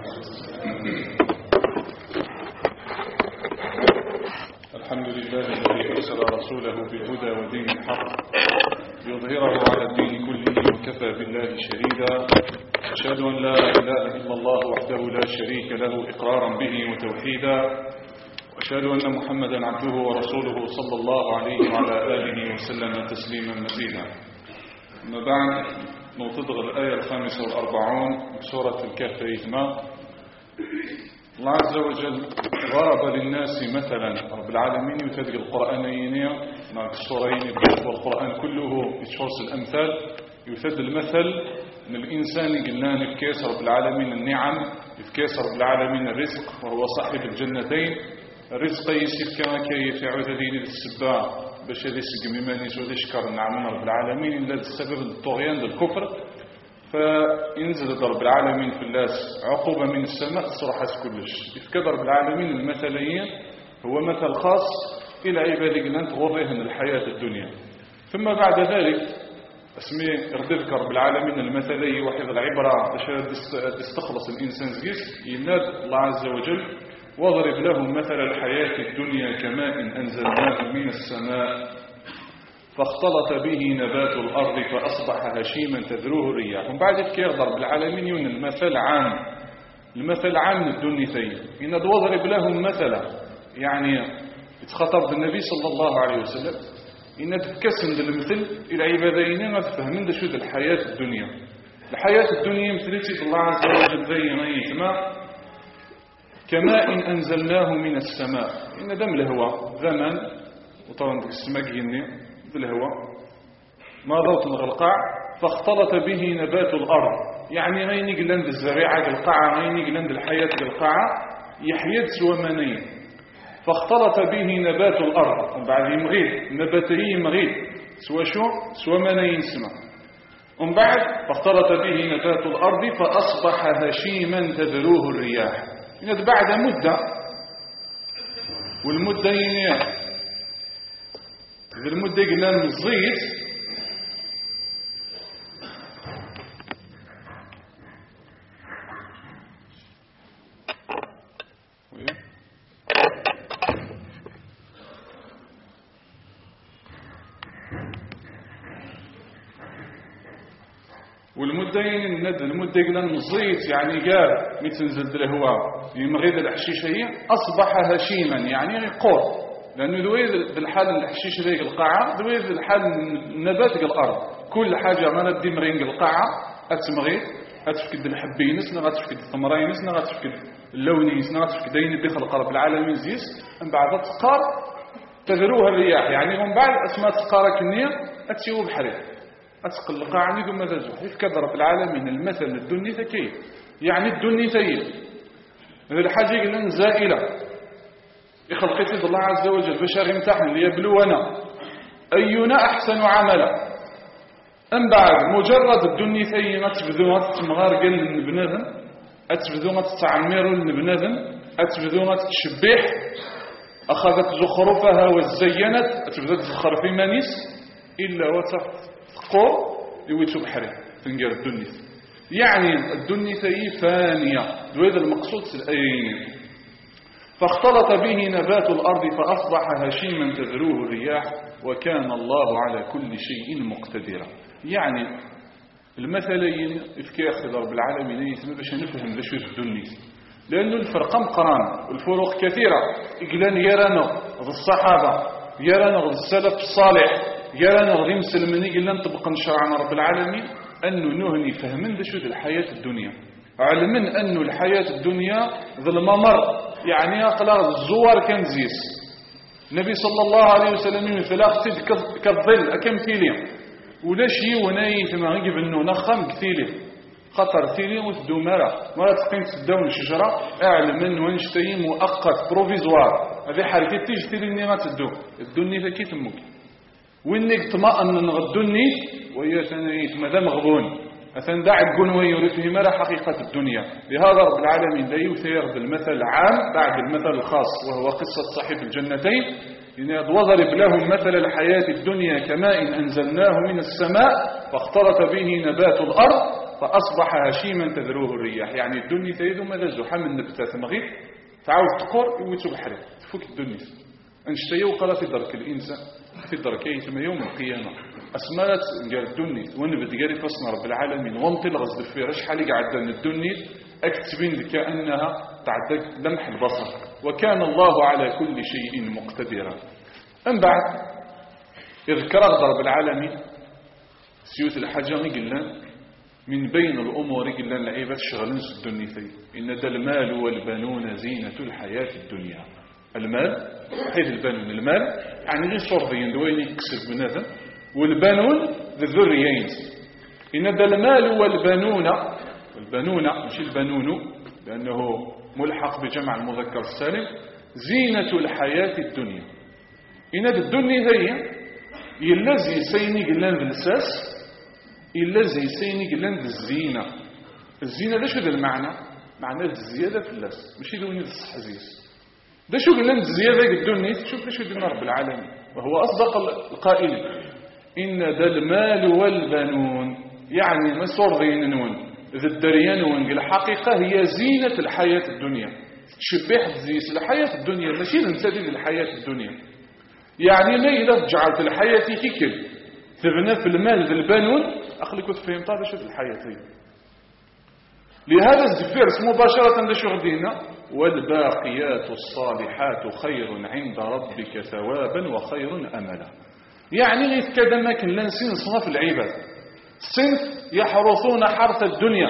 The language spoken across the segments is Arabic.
الحمد لله الذي أرسل رسوله بالهدى ودين الحق ليظهره على الدين كله وكفى بالله شهيدا. أشهد أن لا إله إلا الله وحده لا شريك له إقرارا به وتوحيدا، وأشهد أن محمدا عبده ورسوله صلى الله عليه وعلى آله وسلم تسليما مزيدا. أما بعد، نوتدغ الآية 45 من سورة الكهف إثما. الله عز وجل ضرب للناس مثلا، رب العالمين يتدق القرآنين مع السورين والقرآن كله يتشوص الأمثال. يثد المثل من الإنسان قلنا يفكيس رب العالمين النعم، يفكيس رب العالمين الرزق، وهو صاحب الجنتين. الرزق يسير كما كيف يعود هذه السباع باش هذا يسقم وهذا يشكر النعم رب العالمين إلا السبب الطغيان الكفر، فينزل رب العالمين في الناس عقوبة من السماء تصرحت كلش. يفكد رب العالمين المثلية هو مثل خاص إلى عبادك لن تغضيهن الحياة الدنيا. ثم بعد ذلك اسمي يرددك رب العالمين المثلي وحيد العبرة باش تستخلص الإنسان زيس. يناد الله عز وجل: واضرب لهم مثل الحياة الدنيا كماء أنزلناه من السماء فاختلط به نبات الأرض فأصبح هشيما تذروه الرياح. ومن بعد كي يضرب العالمين يون المثل عام الدنيتين. إن واضرب لهم مثلا يعني يتخطب بالنبي صلى الله عليه وسلم إن تتكسم المثل إلى عبادين ما تفهمين شو الحياة الدنيا. الحياة الدنيا مثلتي الله عز وجل زي ما يتما كماء أنزلناه من السماء. إن دم الهواء زمن وطبعا السماء جيني بالهواء ما ضوط القاع فاختلط به نبات الأرض. يعني غيني قلند الزريعة القاعة، غيني قلند الحياة القاعة يحيد سوى منين. فاختلط به نبات الأرض، ومن بعد يمغيد نباته يمغيد سوى منين سما. ومن بعد فاختلط به نبات الأرض فأصبح هشيما تذروه الرياح. إن بعد مدة، والمدة إذا المدة قلنا من الزيت المدة قلنا من الزيت يعني قال متنزل الهواء يمغيد الحشيشة هي أصبح هشيما يعني قور. لأنه ذوي بالحال الحشيش ذيك القاعة، ذوي بالحال النبات الأرض. كل حاجة ما ندي مرين القاعة أتمغي، أتفكد الحبينس، نغتفكد الثمرينس، نغتفكد اللونيس، نغتفكد دين دخل قرب العالمين زيس. من بعد تسقار تذروها الرياح، يعني من بعد أسماء تسقارك النية أتسيو بحريق أتسقل القاعة نيكم ماذا زوح. يفكد رب العالمين المثل الدنيا ثكي، يعني الدنيا ثيل هذا الحاجة قلنا زائلة. يخلقت الله عز وجل باش يمتحن ليبلونا أينا أحسن عملا. أم بعد مجرد الدنيا ثي تبذوها تتمغار قل للبناذن، أتبذوها تتعمر للبناذن، أتبذوها تتشبح، أخذت زخرفها وزينت، أتبذوها تزخر في مانيس إلا وتقو يويتو بحري تنقر الدنيا. يعني الدنيا ثي فانية، وهذا المقصود في الآيين. فاختلط به نبات الأرض فأصبح هشيما تذروه الرياح وكان الله على كل شيء مقتدرا. يعني المثلين إفكي أخذ رب العالمين يسمى باش نفهم لشو الدنيا، لأنه الفرق مقران والفروق كثيرة. إقلان يرانا غض الصحابة، يرانا غض السلف الصالح، يرانا غض مسلمني إقلان طبقا شرعنا رب العالمين أنه نهني فهمن لشو الحياة الدنيا، علمن أنه الحياة الدنيا ذو الممر، يعني أخلاق الزوار كان زيس. النبي صلى الله عليه وسلم مثل أختي كالظل أكم ثيلي ولا شيء وناي ثم غيب أنه نخم كثيلي خطر ثيلي وتدو مرة تقيم تدون الشجرة أعلم أنه نشتري مؤقت بروفيزوار. هذه حركة تيجي ثيلي إني ما تدو الدنيا فكي تمك وإنك تمأن نغدني وهي ثانية مدام غضون أثن داعي تقول ويورثه مرة حقيقة الدنيا. لهذا رب العالمين لا يثير بالمثل العام بعد المثل الخاص وهو قصة صاحب الجنتين. وضرب لهم مثل الحياة الدنيا كماء أنزلناه من السماء فاختلط به نبات الأرض فأصبح هشيما تذروه الرياح. يعني الدنيا تريد ماذا زحام النبتات مغيب تعاود تقر ويتوب الحريق تفك الدنيا انشتي وقال في درك الإنسان في درك يتم يوم القيامة أسمالت قال الدنيا ونبت قالي فصنا رب العالمين وانطل غزد الفير شحالي قعدان الدنيا أكتبين كأنها تعدد لمح البصر وكان الله على كل شيء مقتدرا. أم بعد يذكر رب العالمين سيوت الحاجة قلنا من بين الأمور قلنا العيبات شغلين الدنيا إن ذا المال والبنون زينة الحياة الدنيا. المال حيث البنون المال يعني غير صرفيا دوين يكسب من هذا والبنون ذريين. إن ذا المال والبنون مش البنون لأنه ملحق بجمع المذكر السالم زينة الحياة الدنيا. إن ذا الدنيا هي يلزي سيني قلنا بالساس يلزي سيني قلنا بالزينة. الزينة ده شو ذا المعنى؟ معنى الزيادة في اللاس مش يدوني الصحزيز ده شو قلنا الزيادة الدنيا شوف ده شو دينا رب العالمين وهو أصدق القائل إن ذا المال والبنون يعني مسور ذينون ذا الدريانون الحقيقة هي زينة الحياة الدنيا تشبه زيس الحياة الدنيا ماشي ننسى الحياة الدنيا. يعني ما إذا جعلت الحياة كيكل تبنى في المال ذا البنون أخلي كنت فهمت هذا شو الحياة هي. لهذا الزفيرس مباشرة شو غدينا والباقيات الصالحات خير عند ربك ثوابا وخير أملا. يعني غير كذا ما كان لنسين صنف العباد صنف يحرثون حرث الدنيا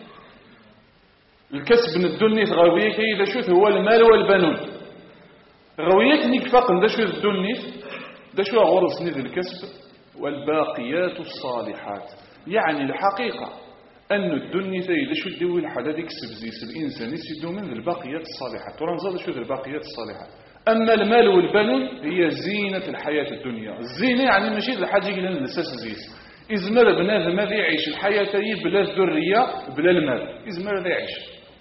الكسب من الدنيا غاوية كي شوف هو المال والبنون غاوية نكفاق دا شو الدنيا دا شو غرس نذ الكسب والباقيات الصالحات. يعني الحقيقة أن الدنيا إذا شو تدوي الحالة ديك سبزيس الإنسان يسيدو من الباقيات الصالحات ورنزاد شو الباقيات الصالحات. أما المال والبنون هي زينة الحياة الدنيا. الزينة يعني ماشي الحاجة اللي للأساس زيس إزمر بنادم ماذا يعيش الحياة بلا الذرية بلا المال إزمر لا يعيش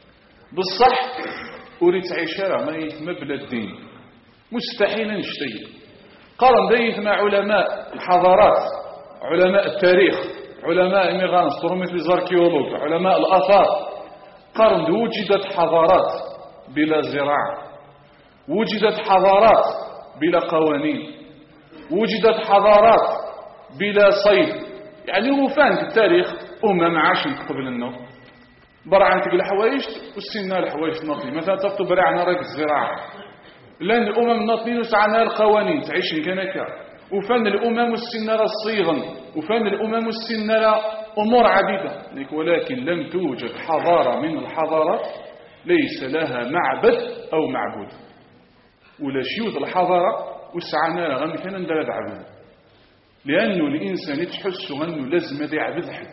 بالصح أريد تعيشها ما يتم بلا الدين مستحيل نشتي. قارن ديث مع علماء الحضارات علماء التاريخ علماء ميغانس مثل الاركيولوج علماء الآثار قارن وجدت حضارات بلا زراعة وجدت حضارات بلا قوانين وجدت حضارات بلا صيد. يعني هو فان في التاريخ عاشت قبل النوم برعان تقول الحوايج والسنة الحوايج نطلي مثلا تفتو برعنا راك الزراعة لأن الأمم نطلي وسعنا القوانين تعيش كنكا وفن الأمم السنة الصيغا وفن الأمم السنة أمور عديدة ولكن لم توجد حضارة من الحضارات ليس لها معبد أو معبود ولا شيوط الحضارة وسعنا غن كان ندرد عبد لأنه الإنسان يتحس أنه لازم يعبد حد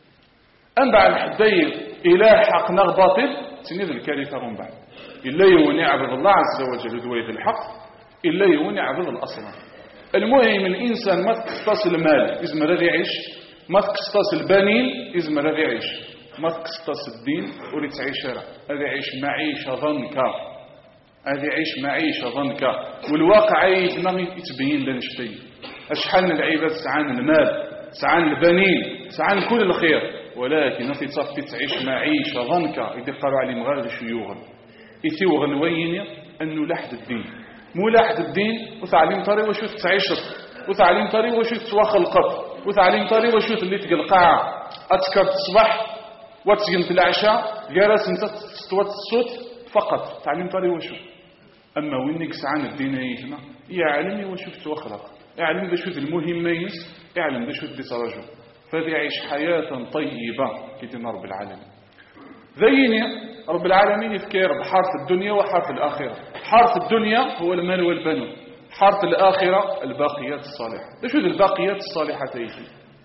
أم بعد حدي إله حق نغباطل سنيد الكارثة هم بعد إلا يون يعبد الله عز وجل دوية الحق إلا يون يعبد الأصنام. المهم الإنسان ما تقصص المال إذا ما رضي يعيش ما تقصص البنين إذا ما رضي يعيش ما تقصص الدين وريد تعيش هذا يعيش معيشة ضنكا هذا يعيش معيشة ضنكا والواقع يتبين لنا شيء أشحال من العباد سعان المال سعان البنين سعان كل الخير ولكن نفي تصفي تعيش معيشة ضنكا إذا قالوا عليه مغارد شيوغا يتيوغن وين أنه لحد الدين مو لحد الدين وتعليم طريق وشو تعيشت وتعليم طريق وشو تواخل القط وتعليم طريق وشو اللي تلقى القاعة أتكر الصباح وتسجن العشاء جالس انت تستوت الصوت فقط تعليم طريق وشو. أما وينك سعان الدين هنا يعلمي وشو تواخلق يعلم بشوت المهمين يعلم بشوت بترجو فذي يعيش حياة طيبة كتنا رب العالمين. ذيني رب العالمين يفكر بحارة الدنيا وحارة الآخرة. حارة الدنيا هو المال والبنون حارة الآخرة الباقيات الصالحة. ليش الباقيات الصالحة تيجي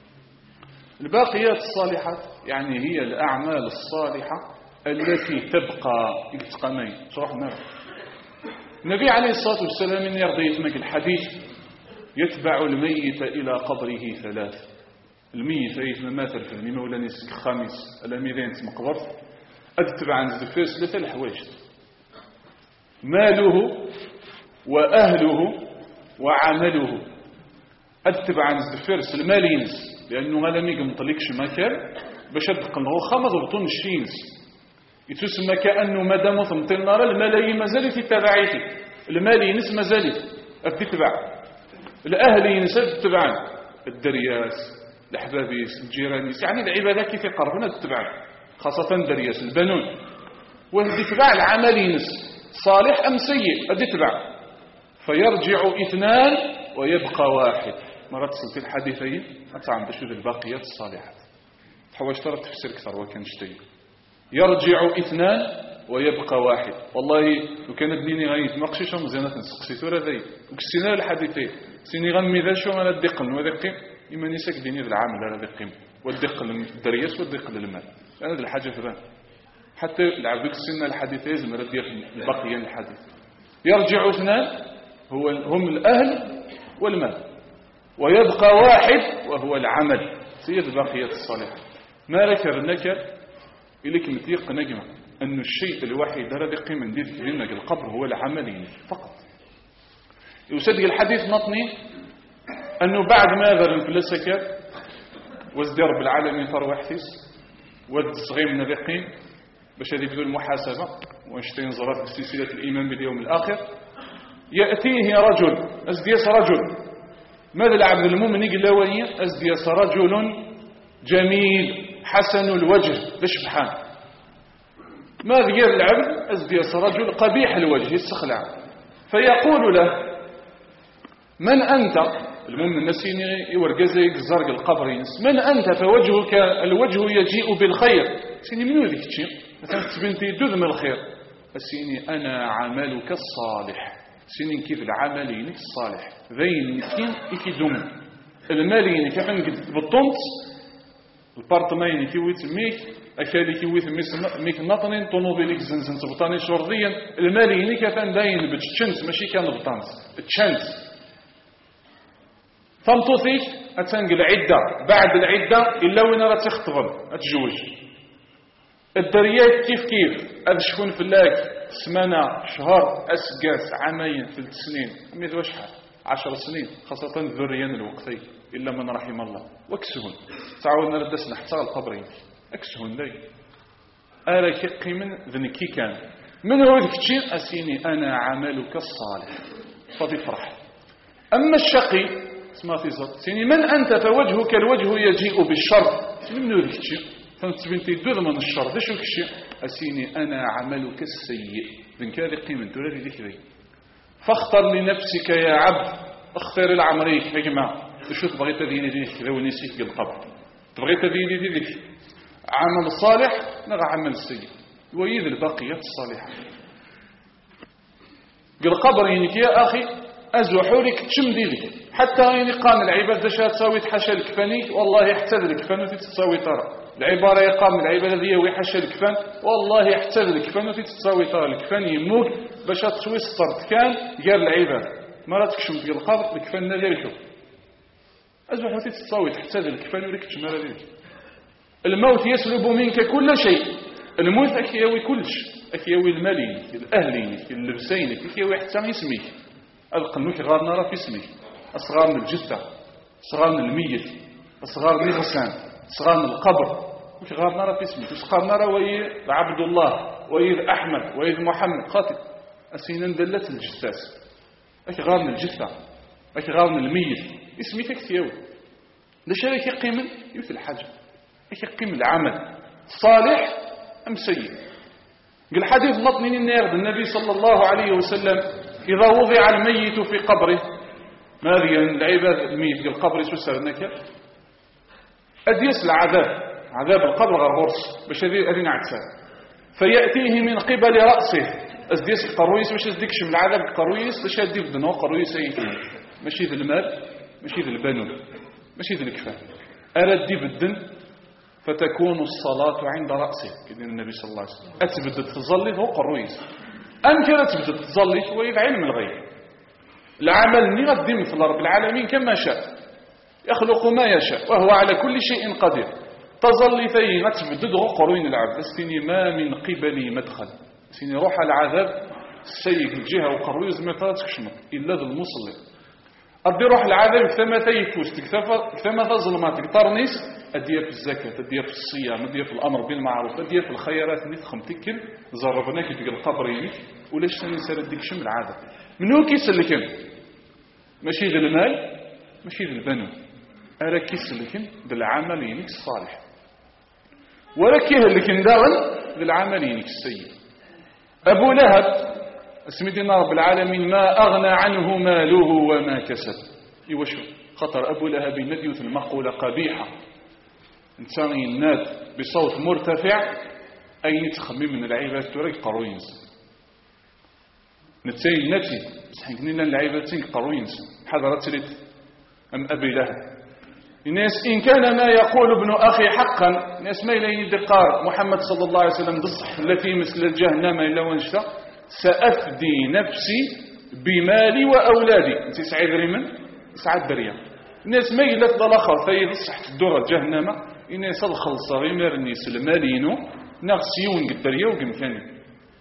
الباقيات الصالحات يعني هي الأعمال الصالحة التي تبقى يتقنين صراحة ماذا النبي عليه الصلاة والسلام يرضي يتمك الحديث يتبع الميت إلى قبره ثلاث. الميت يتم مثل في الميمة ولا نسك خامس الأميرين مقبرت أتبع عن الزفير ثلاثة الحوايج ماله وأهله وعمله. أتبع عن الزفير المالينس لأنه ما لم يمطلقش مكان باش تدقن الوخا ما ضبطون الشينس يتسمى كأنه مادام ثمتين نار الملايين مازالت يتبعيتي المالي نس مازالت تتبع الأهل ينسى تتبعان الدرياس الأحبابيس الجيرانيس يعني العبادة كيف يقربنا تتبعان خاصة الدرياس البنون وهذه تتبع العمل ينس صالح أم سيء هذه تتبع فيرجع اثنان ويبقى واحد مرات تصل الحديثين أتعم بشوذ الباقيات الصالحات تحواش ترى تفسير كثر وكان شتي يرجع اثنان ويبقى واحد والله لو كان ديني غايت ما قشيش مزيانة نسقسيت ولا ذي وكسينا الحديثين سيني غمي ذا شو أنا الدقل وذقيم إما نساك ديني ذا العامل لا ذقيم والدقل الدرياس والدقل المال أنا ذا الحاجة فذان حتى العبد السنة الحديثين زمرة ديال البقية الحديث يرجع اثنان هم الأهل والمال ويبقى واحد وهو العمل سيد البقية الصالحة ما ذكرناك إليك متيق نجمة أن الشيء الوحيد الذي قيمة ندير في ذنك القبر هو العمل فقط يصدق الحديث نطني أنه بعد ما ذر الفلسكة وازدير بالعالمين تروح حثيس والصغير من الرقيم باش هذه بدون المحاسبة واشتين زرات بسلسلة الإيمان باليوم الآخر يأتيه رجل أزديس رجل ماذا العبد المؤمن يقول له أزديس رجل جميل حسن الوجه بشبحان ماذا غير العبد أزديس رجل قبيح الوجه يستخلع فيقول له من أنت المؤمن النسيني يورقزيك زرق القبر ينس من أنت فوجهك الوجه يجيء بالخير سيني منو ذيك الشيء مثلا تبنتي دوذ من الخير سيني أنا عملك الصالح سيني كيف العملين الصالح ذين كي دوم المالين كيف بالطنس البارتمين كي ويتميك أكالي كي ويتميك نطنين طنوبيليك زنزن سبطاني شرطيا المالين كيف باين بتشنس ماشي كان بطانس تشنس فمطوثيك أتنقل عدة بعد العدة إلا وين راه تخطبن أتجوج الدريات كيف هذا شكون فلاك سمانة شهر أسقاس عامين 3 سنين ميت وشحال 10 سنين خاصة ذريان الوقتي إلا من رحم الله واكسهن تعاودنا ردسنا حتى القبرين اكسهن لي أراك قيمن ذنكي كان من هو ذيك الشيء أسيني أنا عملك الصالح فضي فرح أما الشقي اسمها في زط سيني من أنت فوجهك الوجه يجيء بالشر سيني من هو ذيك الشيء فانتبنتي دوذ من الشر ده شو الشيء أسيني أنا عملك السيء ذنك هذه قيمة تولي ذكري فاختر لنفسك يا عبد اختار العمريك يا جماعة شو تبغي تديني ذيك ذو نسيك القبر تبغي تديني ذيك عمل صالح نغى عمل سيء ويذ البقية الصالحة قل قبر ينك يا أخي أزوحولك تشم ديلك حتى يعني قام العباد دشا تساوي تحشى الكفانيك والله يحتاج الكفان وتتساوي ترى العبارة يقام العبادة ذي ويحشى الكفان والله يحتاج الكفان وتتساوي ترى الكفان يموت باش تسوي سطرت كان قال العبادة مرات تكشم في القبر الكفان نادي شوف أزوح وتتساوي تحتاج الكفان وريكتش مرة ذلك الموت يسلب منك كل شيء الموت أكيوي كلش أكيوي المالين الأهلين اللبسين أكيوي حتى يسميك القنوك غار نرى في اسمك أصغار من الجثة أصغار من الميت أصغار من الغسان أصغار من القبر وش غار نرى في اسمك أصغار نرى ويد عبد الله ويد أحمد ويد محمد خاطب أسينا دلت الجثاس أكي غار من الجثة أكي غار من الميت اسمك أكتيوي ليش هذا يقيم يوث الحاجة يقيم العمل صالح أم سيء قال حديث مطمئن النار النبي صلى الله عليه وسلم إذا وضع الميت في قبره ماذا العباد الميت في القبر يسوسر النكر أديس العذاب عذاب القبر غرغرس باش هذين عكسان فيأتيه من قبل رأسه أديس القرويس باش أديكش من العذاب القرويس باش أدي بدنو قرويس أيتين ماشي ذا المال ماشي ذا البنون ماشي ذا الكفاف أردي بالدن فتكون الصلاة عند رأسه كذا النبي صلى الله عليه وسلم أتبدت تظلي هو قرويس أنت لا تبدأ تظلي شوية علم الغيب العمل نقدم في رب العالمين كما شاء يخلق ما يشاء وهو على كل شيء قدير تظلي ثي تبدد قروين العبد سيني ما من قبلي مدخل سيني روح العذاب السيء الجهة وقرويز ما تكشمك إلا ذا المصلي أدي روح العذاب ثم ثيكوس ثم ظلماتك ترنيس أدير في الزكاة، أدير في الصيام، أدير في الأمر بالمعروف، أدير في الخيرات اللي تخمتكل زربناك في القبر ولاش سنسال ديك شم العادة منو كيسلكن ماشي ذا المال ماشي ذا البنو أرا كيسلكن ذا العمل ينك الصالح ولا كيهلكن داغن ذا العمل ينك السيء. أبو لهب اسمدنا رب العالمين ما أغنى عنه ماله وما كسب. إيوشو خطر أبو لهب نديوث المقولة قبيحة إنسان يناد بصوت مرتفع أين تخمم من العباد توريك قروينز نتسين نتي بس لنا العباد تنك قروينز حضرت لت أم أبي لهب. الناس إن كان ما يقول ابن أخي حقا الناس ما إليه دقار محمد صلى الله عليه وسلم بالصح التي مثل الجهنم إلا وانشتا سأفدي نفسي بمالي وأولادي انت سعيد ريمن سعاد بريا الناس ما إلا تضلخر ثيد الصح الدورة الجهنم الناس الخلص غيمر الناس المالينو نغسيون قدريا وقمكاني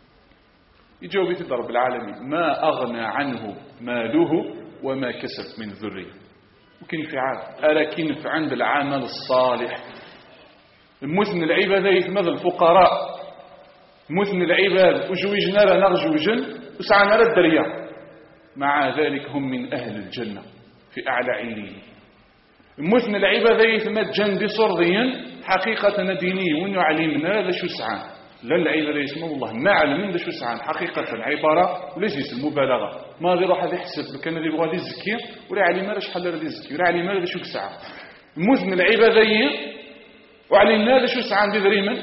يجاوب يتضرب العالمين ما أغنى عنه ماله وما كسب من ذرية وكين فعال ألكن في عند العمل الصالح المثن العبادة يتمذ الفقراء مثن العباد وجوجنا لا نرجوجن وسعنا لا الدريا مع ذلك هم من أهل الجنة في أعلى عليين. مثن العبادة يتمد جندي صرضيا حقيقة ديني وإنه علمنا ذا شو سعان لا العبادة يسمى الله ما علمنا ذا شو سعان حقيقة عبارة وليس المبالغة ما غير واحد يحسب كان اللي يبغى يزكي ولا علم لا شحال لا يزكي ولا علم لا شو سعان مثن العبادة وعلمنا ذا شو سعان دي دريما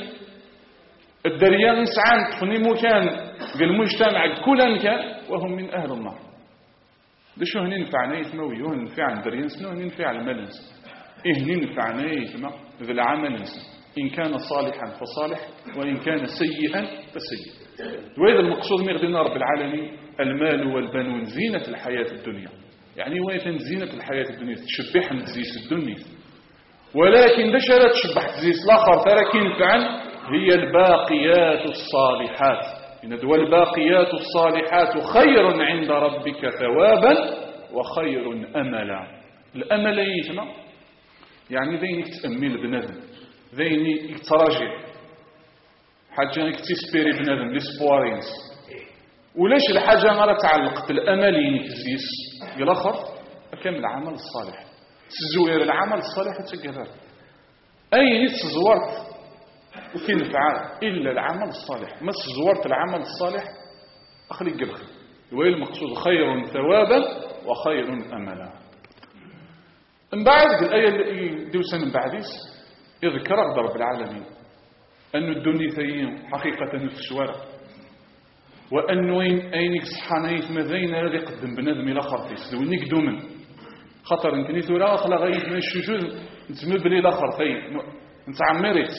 الدريان سعان تفني مكان بالمجتمع كل كان وهم من أهل النار. ده شو هنين فعنا يتموي يهن فعل دريان سنو هنين فعل ملنس هنين فعنا يتموي ذا العمل إن كان صالحا فصالح وإن كان سيئا فسيء. وإذا المقصود مغدنا رب العالمين المال والبنون زينة الحياة الدنيا يعني وين زينة الحياة الدنيا تشبح نتزيس الدنيا ولكن دشرة تشبح تزيس الآخر تركين فعل هي الباقيات الصالحات إن دول الباقيات الصالحات خير عند ربك ثوابا وخير أملا. الأمل يسمى يعني ذينك تأمل بنذن ذينك تراجع حاجة انك تسبيري بنذن لسبوارينس وليش الحاجة مرة تعلقت الأمل ينك تزيس الآخر كم العمل الصالح تزوير العمل الصالح تقدر أي تزورت وكين فعال إلا العمل الصالح ما تزورت العمل الصالح أخلي قلخي وإيه المقصود خير ثوابا وخير أملا. من بعد الآية اللي دوسا من بعديس يذكر رب العالمين أن الدنيا ثيين حقيقة نفسوارة وأنه أينك صحانيت مذين الذي قدم بنادم إلى خرطيس لو إنك دومن خطر انت نيثورا أخلا غايت من الشجوز نتمبلي إلى خرطين نتعمريت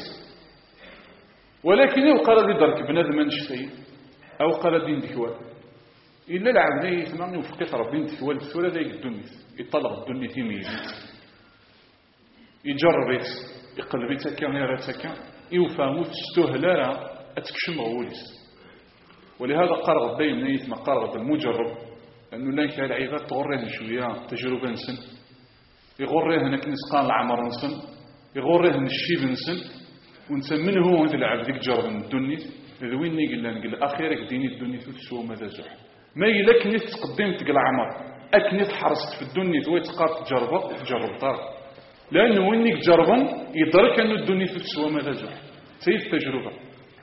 ولكن يوقع لدي درك بنادم نشتي أو قال دين دكوال إلا العبنية ثمانية وفقيت ربين دكوال بسورة ذاك الدنيا يطلق الدنيا تيميزيت يجربيت يقلبيت هكا ونيرات هكا يوفاموت استهلارا أتكشم غوليس. ولهذا قرغ بين نيث ما قرغ المجرب أنه لا يكال عباد تغريه شوية تجربة نسن يغريه هناك نسقان العمر نسن يغريه الشيب نسن ونسى من هو هذا العبد يجرب من الدنيا ذوين يقول لنا نقول اخيرك ديني الدنيا تسوى ماذا زح ما يلك نيت تقدم تقل عمر اكنيت حرصت في الدنيا ذوي تقار تجرب طار لانه وين جربا يدرك ان الدنيا تسوى ماذا زح سيد تجربه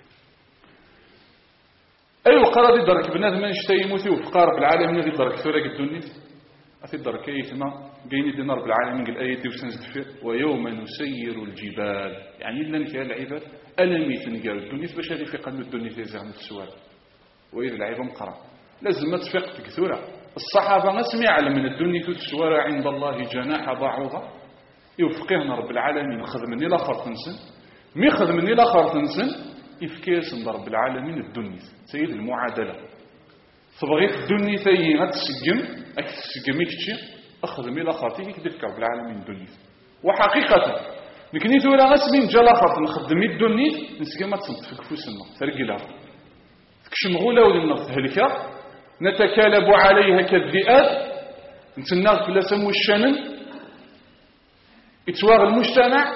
ايوا قرار يدرك بنادم نشتي يموتي وفقار بالعالم اللي يدرك ثورك الدنيا أتي الدركية ثم قيني دينا رب العالمين قال آية وسنزد فيه ويوم نسير الجبال يعني إلا نكال العباد ألم يتنقال الدنيا باش هذه في قلب الدنيا تيزعم السؤال وإذا العباد مقرأ لازم ما تفق تكثورة الصحابة ما سمع من الدنيا تسوى عند الله جناح بعوضة يوفقهنا رب العالمين خذ مني الآخر تنسن مي خذ مني الآخر تنسن يفكيس عند رب العالمين الدنيا سيد المعادلة فبغيت الدنيا ثاني غتسجم أكتسجمي كتشي أخذ ميلا خاطي كدفك رب العالمين الدنيا وحقيقة نكني ثورة غسمين جلا خاطر نخدمي الدنيا نسجم ما تصنف فوسنا ترقلها تكشمغولا ولنا تهلكا نتكالب عليها كالذئاب نتناغ في لسم والشنن يتواغ المجتمع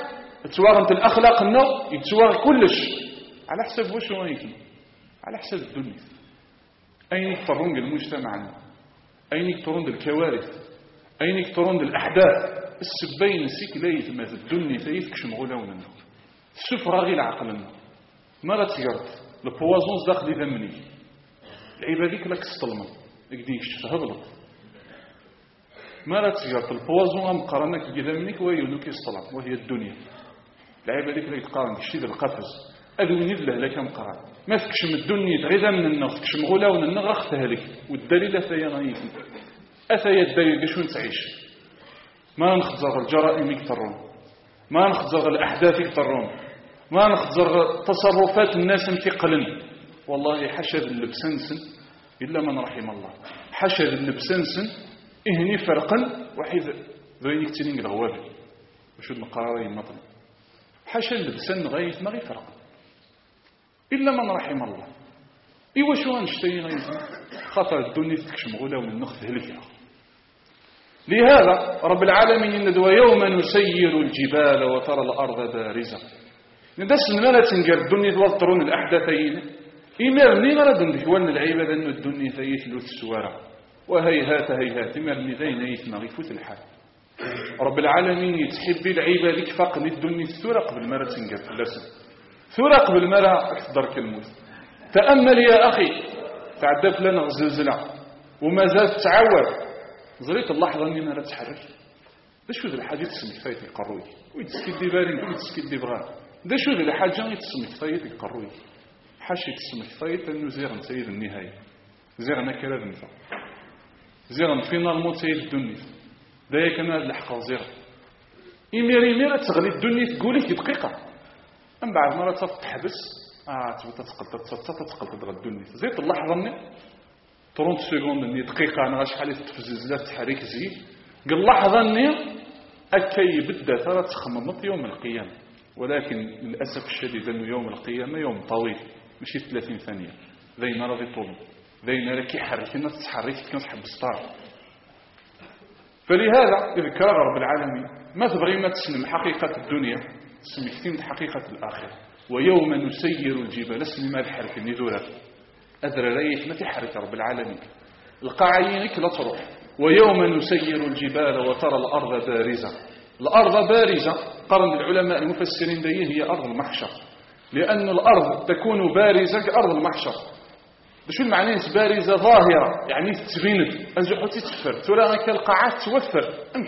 تواغنت الأخلاق النو يتواغ كلش على حسب واش رايكي على حسب الدنيا. أين يكترون المجتمع، أين يكترون الكوارث، أين يكترون الأحداث السبين سيك ليت ما الدنيا ثيث كشمغولون السفرة غير عقلنا ما لا تيرت البوازونز داخل ذمني العباديك لك استلمن يقديش تهبلط ما لا تيرت البوازون مقارنك بذمنك ويونك يستلم وهي الدنيا. العباديك لك تقارن كشيد القفز أذوني الله لك مقارن ما تكشم الدنيا غير من النغ تكشم غولون النغ أختها لك والدليل أثايا غايتي أثايا الدليل شو تعيش ما نخزر الجرائم يكترون ما نخزر الأحداث يكترون ما نخزر تصرفات الناس متقلن. والله حشد اللبسنسن إلا من رحم الله حشد اللبسنسن إهني فرقا وحيد ذوينيك تنين الغوابي وشو المقارين المطلب حشد اللبسن غاية ما غي فرقا إلا من رحم الله. إيوا شو هنشتري غاية خاطر الدنيا تكشم غولا ونخذ هلكها. لهذا رب العالمين ندوى يوم نسير الجبال وترى الأرض بارزة ندس الملا تنقر الدنيا توترون الأحداثين إمرني غرد ندكوان العبادة أن الدنيا ثيث لوث السوارة وهيهات هيهات إمرني ذين يثنى غيفوت الحال. رب العالمين يتحب العبادة فقن الدنيا الثورة قبل مرة تنقر في اللسن ثورة قبل مرة احتضرك الموت. تأمل يا أخي تعدف لنا غزلزلة وما زالت تعود زريت اللحظة أني ما لا تحرك دا شو ذا الحاجة تسمي فايت القروي ويتسكد بارين ويتسكد بغان دا شو ذا الحاجة يتسمي فايت القروي حاشي تسمي فايت أنه زيغن سيد النهاية زيغن كلا ذنفع زيغن فينا الموت سيد الدنيا دا كان الحق زيغن إميرا تغلي الدنيا تقولك دقيقة أم بعد مرة تحبس تبقى تتقلت الدنيا زيت اللحظة أني 30 سكوند اني دقيقه انا شحال تفزز لا تحريك زي قال لحظه اني اكي بدا ترى تخممت يوم القيامه ولكن للاسف الشديد انه يوم القيامه يوم طويل ماشي 30 ثانيه ذين راضي طول ذين راكي حركنا تحرك كان تحبس طار. فلهذا يذكر رب العالمين ما تبغي ما تسلم حقيقه الدنيا سمكتين حقيقه الاخره. ويوم نسير الجبال اسمي ما الحركه ندورها أذر ريت ما تحرك رب العالمين القاعينك لا تروح. ويوم نسير الجبال وترى الأرض بارزة الأرض بارزة قرن العلماء المفسرين ديه هي أرض المحشر لأن الأرض تكون بارزة كأرض المحشر. بشو المعنى بارزة ظاهرة يعني تبيند أزحوتي تفر ترى كالقاعات توفر أمك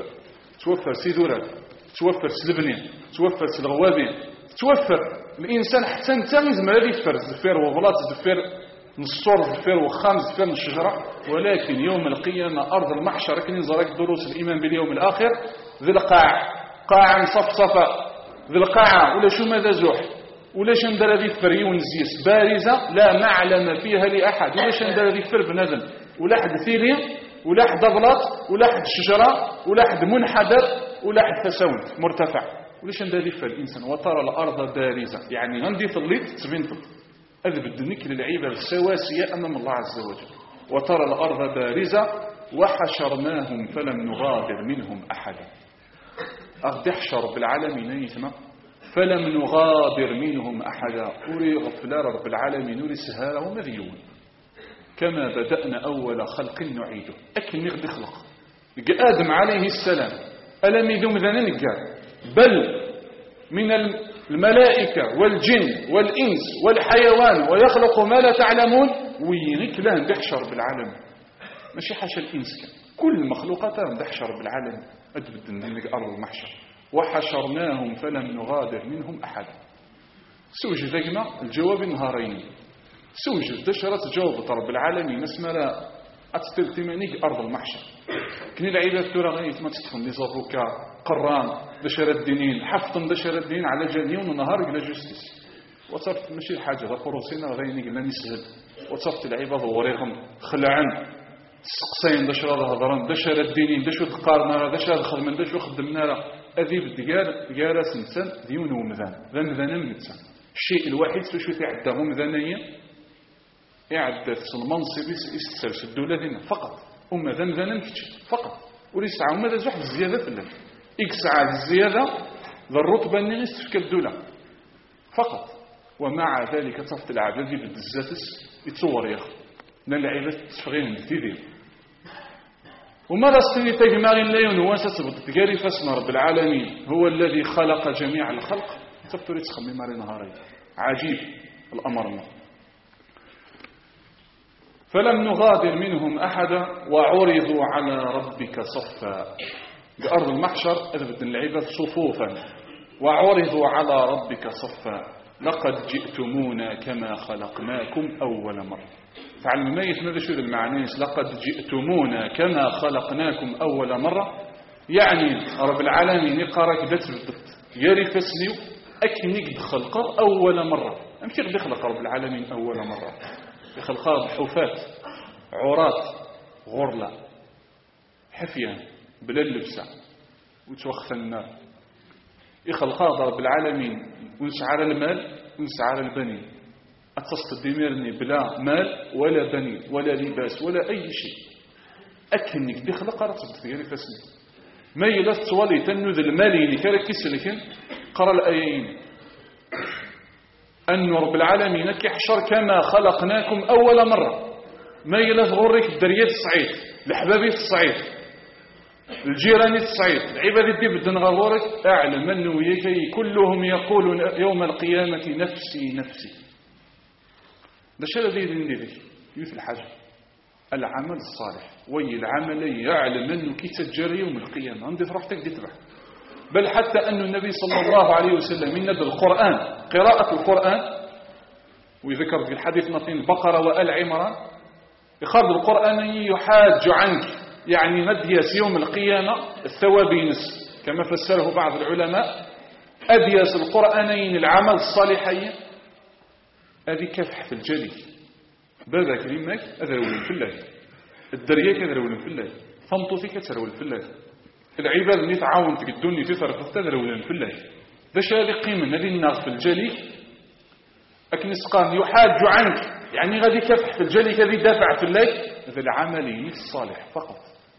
توفر سيدورات توفر سلبنين توفر سلغوابين توفر الإنسان حتى نتامز ما يلي يفر زفير وغلاط زفير نصور زفير وخامس زفير من الشجرة. ولكن يوم القيامة أرض المحشر كن يزرق دروس الإيمان باليوم الآخر ذي القاع قاعا صفصفة ذي القاعة ولا شو ماذا زوح ولا شندر ذي فري ونزيس بارزة لا معلم فيها لأحد ولا شندر ذي فر بنذن ولا حد ثيري ولا حد ضغلط ولا حد شجرة ولا حد منحدر ولا حد تساوند مرتفع وليش ندير في الإنسان وترى الأرض بارزة يعني غندي ثليت تبينت هذا بدنك للعيبة السواسية أمام الله عز وجل. وترى الأرض بارزة وحشرناهم فلم نغادر منهم أحدا أغدي حشر بالعالمين يثنى فلم نغادر منهم أحدا أري غفلار رب العالمين أري سهارة ومذيون كما بدأنا أول خلق نعيده أكن يغدي خلق آدم عليه السلام ألم يدوم ذنين قال بل من الملائكة والجن والإنس والحيوان ويخلق ما لا تعلمون وينك لهم بيحشر بالعالم ماشي حاشا الإنس كل المخلوقات لهم بيحشر بالعالم أدبد من أرض المحشر وحشرناهم فلم نغادر منهم أحد. سوجد ذاكنا الجواب النهارين سوجد دشرة جواب رب العالمين اسمها لا أتستلتمانيك أرض المحشر كني العيبات ترى غاية ما تتفهم لزروكا قران دشر الدينين حفظ دشر الدين على جنيون ونهار إلى جستيس وصرت ماشي الحاجة ذا قروسينا غايني قلنا نسهل وصرت العيبات وريهم خلعان سقسين دشر هذا هضران دشر الدينين دشو تقارنا دشر الخدمة دشو خدمنا أذيب الدقارة سنسان ديون ومذان ذا مذانا من نتسان الشيء الواحد شو تعداه مذانية يعدث المنصب يستسلسل الدولة دينا فقط ذا مذانا فقط وليس عمدا زحف الزيادة في الله يكسع الزيادة ذا الرتبة اللي يستفك الدولة فقط. ومع ذلك تصفت العباد ذي بالدزاتس يتصور ياخذ من اللعيبة تفغين التيدير وما رأستني تجمعين لا ينواسة تبتقاري فاسم رب العالمين هو الذي خلق جميع الخلق تفتري تخمي ماري نهاري عجيب الأمر. فلم نغادر منهم أحدا وعرضوا على ربك صفا بأرض المحشر أذبت العباد صفوفا وعرضوا على ربك صفا لقد جئتمونا كما خلقناكم أول مرة. فعلم ما يتمدى شو المعنى لقد جئتمونا كما خلقناكم أول مرة يعني رب العالمين يقارك بتثبت يري فسنيو أكنك بخلقه أول مرة. أمشي بخلق رب العالمين أول مرة بخلقه بحوفات عورات غرلة حفيان بلا اللبسة وتوخف النار يخلقه رب العالمين ونسعر المال ونسعر البنين أتصط دميرني بلا مال ولا بنين ولا لباس ولا أي شيء أكنك بخلق رتصبت غير فسني ما يلست ولي تنذ المالين كاركيس لكن قرأ الآيين أن رب العالمين كيحشر كما خلقناكم أول مرة. ما يلست غرك الدريات الصعيد الحبابي الصعيد الجيران الصعيد العباد دي بدن غورك أعلم أنه يكي كلهم يقولون يوم القيامة نفسي نفسي. باش الذي يدير يوث الحاجة العمل الصالح وي العمل يعلم أنه كي تجري يوم القيامة عندي فرحتك دي تبع. بل حتى أن النبي صلى الله عليه وسلم من ندى القرآن قراءة القرآن ويذكر في الحديث نطين البقرة وآل عمران يخرج القرآن يحاج عنك يعني مديس يوم القيامة الثوابينس كما فسره بعض العلماء أديس القرآنين العمل الصالحين هذه كفح في الجلي بذا كلمك أذرولين في الله الدرية كذرولين في الله فمطو فيك ترول في الله العباد اللي تعاون تقدوني تفرق تذرولين في الله ذا شهادة قيمة هذه الناس في الجلي أكن اسقان يحاج عنك يعني غادي كفح في الجلي كذي دافع في الله هذا العمل الصالح فقط.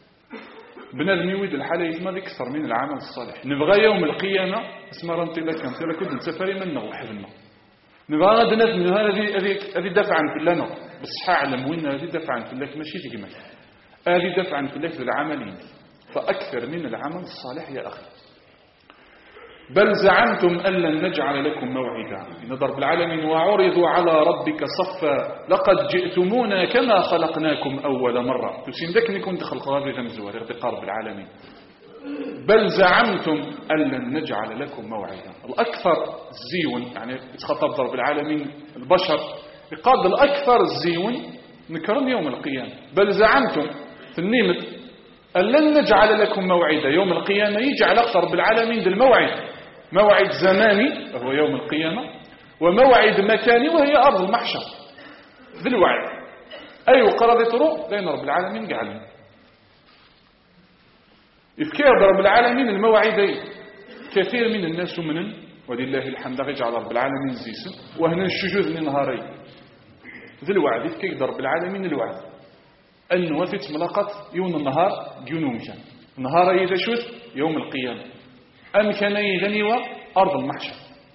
بنادم يويد الحالة يتمد أكثر من العمل الصالح. نبغى يوم القيامة اسمها رمتي لك أنت لكن نسافري منه وحفظنا نبغى غادي ناس من هذه دافع عن في الله بس أعلم وين هذه دافع عن في الله ماشي في جمال هذه دافع عن في الله في العملين فأكثر من العمل الصالح يا أخي. بل زعمتم أن لن نجعل لكم موعدا نضرب العالمين وعرضوا على ربك صفا لقد جئتمونا كما خلقناكم أول مرة تسين ذاك نكون دخل قرار غمزوا غير قرب العالمين. بل زعمتم أن لن نجعل لكم موعدا الأكثر الزيون يعني يتخطب ضرب العالمين البشر يقاد الأكثر الزيون نكرم يوم القيامة. بل زعمتم في النيمة أن لن نجعل لكم موعدا يوم القيامة يجعل أكثر بالعالمين ذي الموعد موعد زماني وهو يوم القيامة وموعد مكاني وهي أرض المحشر ذي الوعد أي قرض طرق لأن رب العالمين قعلنا يفكر رب العالمين الموعدين. كثير من الناس منن ولله الحمد يجعل رب العالمين زيسن وهنا الشجوذ من نهارين ذي الوعد يفكر رب العالمين الوعد أنه وفيت ملاقات يوم النهار جنوم كان نهار إذا شوث يوم القيامة أم كان يغنيوا أرض المحشر.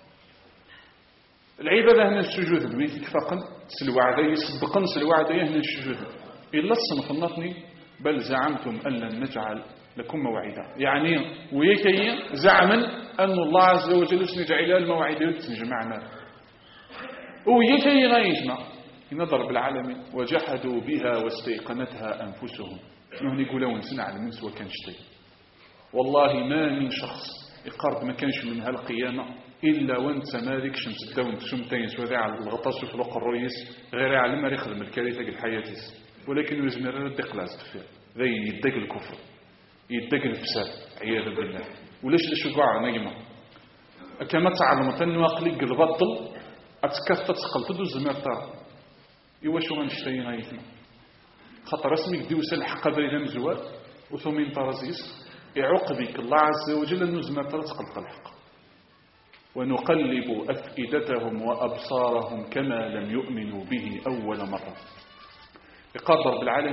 العبادة هنا السجود الويث فقن سلوعدي يسبقن سلوعدي هنا السجود إلا الصنف النطني. بل زعمتم أن لن نجعل لكم موعدا يعني ويكي زعما أن الله عز وجل سنجعل الموعد يتنجمعنا ويكي غايتنا نضرب العالمين وجحدوا بها واستيقنتها أنفسهم نحن يقولون سنعلم من سوى كان شيء. والله ما من شخص يقرب ما كانش من هالقيامة إلا وانت مالك شمس الدون شمتين سوى على الغطاس في الوقت الرئيس غير يعلم ما يخدم الكارثة الحياتيس ولكن يزمر الدقلاس تفير ذي يدق الكفر يدق الفساد عياذا بالله. وليش لشجاع نجمة كما تعلمت أنه أقلق البطل أتكفت قلت دو زمر ترى يواشو غنشتين غايتنا خطر اسمك ديوس الحق بريد مزوار وثمين طرزيس يعقبك الله عز وجل أنه زمر ترى تقلق الحق. ونقلب أفئدتهم وأبصارهم كما لم يؤمنوا به أول مرة. يقال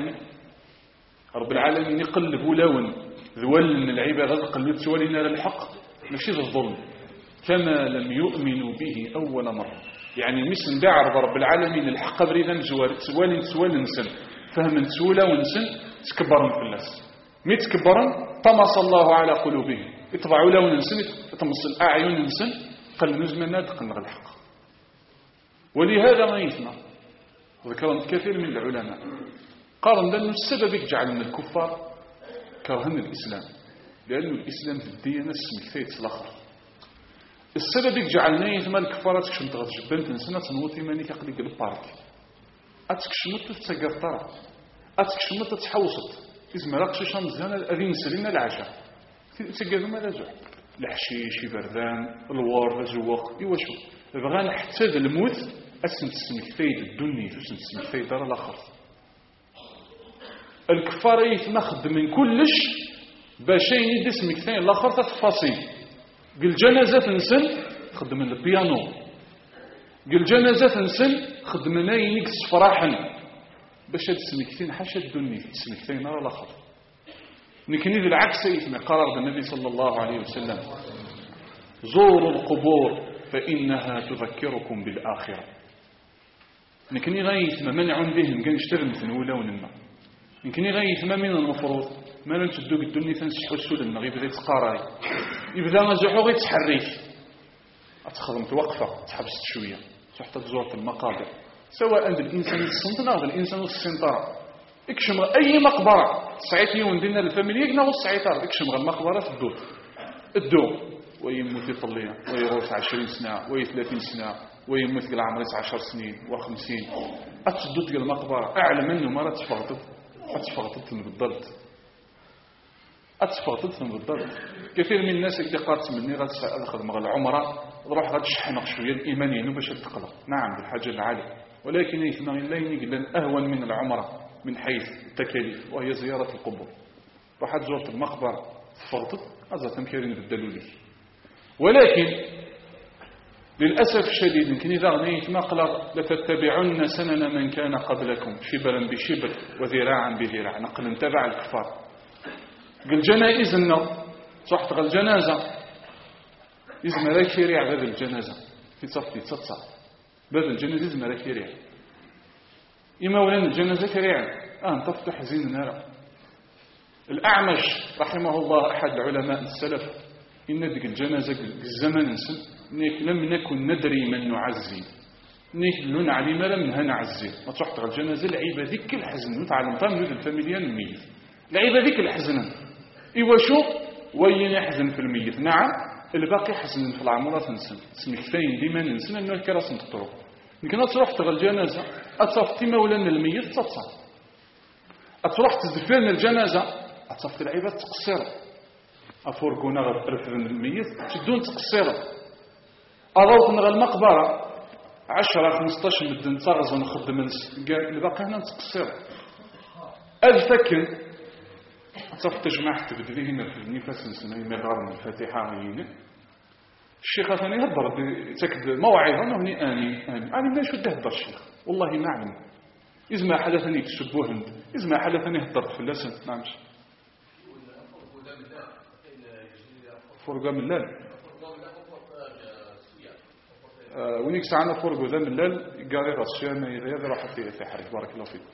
رب العالمين يقلب لون ذول من العبادة قلبت سوالنا للحق ماشي الظلم كما لم يؤمنوا به أول مرة. يعني مثل داعر رب العالمين الحق بريدا سوال نسن فهم سولا ونسن تكبرن في الناس مي تكبرن طمس الله على قلوبهم يطبعوا لون نسن يطمس الأعين نسن قل نزمنا دقن الحق. ولهذا غيثنا ذكر كثير من العلماء قالوا أن السبب يجعل من الكفار كرهن الإسلام لأن الإسلام في الديانة السمكتيت الآخر. السبب يجعلنا يثم الكفارات كشم تغتجبان تنسنا تنوتي ماني كقلي قلب بارك أتكشمت تتسقر أتكشمت تتحوصت إذا ما رقش شمزان الأذين سلينا العشاء تسقر ما لازع الحشيش بردان الوار الزوق إيواشو بغانا حتى الموت أسم السمكتيت الدنيا تسم السمكتيت دار الآخر. الكفار يثم خد من كلش باشين يدي سمكتين الآخر تتفاصيل. قل جنازة نسن خدم البيانو قل جنازة نسن خدم ناينك صفراحا باش هاد السمكتين حاشا الدنيا السمكتين نرى الآخر. نكني ذي العكس يثم قرار النبي صلى الله عليه وسلم زوروا القبور فإنها تذكركم بالآخرة. نكني غايثم منع بهم كان اشتغل مثل ولون ما نكني غايثم من المفروض ما لن تدوك الدنيا تنسحو السلم غير بدأ تقاراي يبدأ نزحو غير تحريك أتخدم توقفة تحبست شوية حتى تزورت المقابر سواء عند الإنسان السنطنة أو الإنسان السنطرة اكشم أي مقبرة سعيت يوم دينا الفاميليا قلنا والسعيطار اكشم غير المقبرة في الدور ويموت يطليها ويغوص 20 سنة وي 30 سنة ويموت قل عمري 10 سنين و50 أتشدد قل المقبرة أعلى منه مرة أتفغطت من بالضبط أتفغطت من بالضبط. كثير من الناس يقارت مني غادخل مع العمرة روح غاد شحنق شوية الإيمانيين باش تقلق نعم بالحاجة العالية ولكن يثنى لا ينقل أهون من العمرة من حيث التكاليف وهي زيارة القبور. راح زورت المقبرة تفغطت أزا تمكيرين بالدلولي ولكن للأسف الشديد يمكن إذا غنيت مقلق لتتبعن سنن من كان قبلكم شبرا بشبر وذراعا بذراع نقل تبع الكفار. قل جنائز النوم صحت غل جنازة إذا ما راك يريع هذا الجنازة في صفتي تصصع هذا الجنازة إذا ما راك يريع إما ولن الجنازة كريع تفتح زين النار. الأعمش رحمه الله أحد العلماء السلف إن ذيك الجنازة الزمن نسل لم نكن ندري من نعزي نحن نعلم ما لم نعزي ما تروح تغل الجنازة العيبة ذيك الحزن نتعلم طامل الفاميليان الميت العيبة ذيك الحزن إيوا شو وين يحزن في الميت نعم الباقي حزن في العمرة تنسن سمكتين ديما ننسن أنه الكراس نتطرق يمكن تروح تغل الجنازة أتصفتي مولانا الميت تتصف أتروح تزفلنا الجنازة أتصفتي العيبة تقصير أفورقونا غرفن الميت تدون تقصير أضوطنا المقبرة 10-15 مدن تغز ونخدم الباقي هنا تقصير أذفكن أتصف تجمع تبدلي هنا في النفاس نسميه مغارن الفاتحة هنا الشيخ ثاني يهضر تكد موعظة هني آمين ما شو ده هدر الشيخ والله ما أعلم إذا ما حدثني تشبهن إذا ما حدثني هدر في اللسن نعمش فرقة من اللال ونيك ساعنا فرقة ذا من اللال قال راسيان إذا راح في حرك بارك الله فيك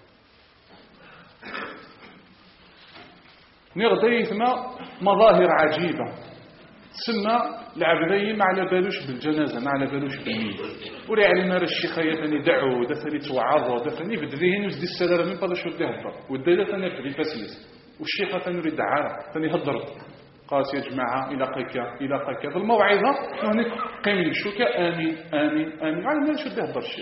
نغدي ثم مظاهر عجيبة تسمى العبدي ما على بالوش بالجنازة ما على بالوش بالميت ولي على مار الشيخ يثني دعو دثني توعظ دثني بدذهن وزدي السلالة من فضل شو تهضر والدليل ثاني في الفاسيس والشيخ ثاني يريد دعارة ثاني هضر قاس يا جماعة إلى قيك في الموعظة وهناك قيم الشوكة آمين آمين آمين على مار شو تهضر الشيخ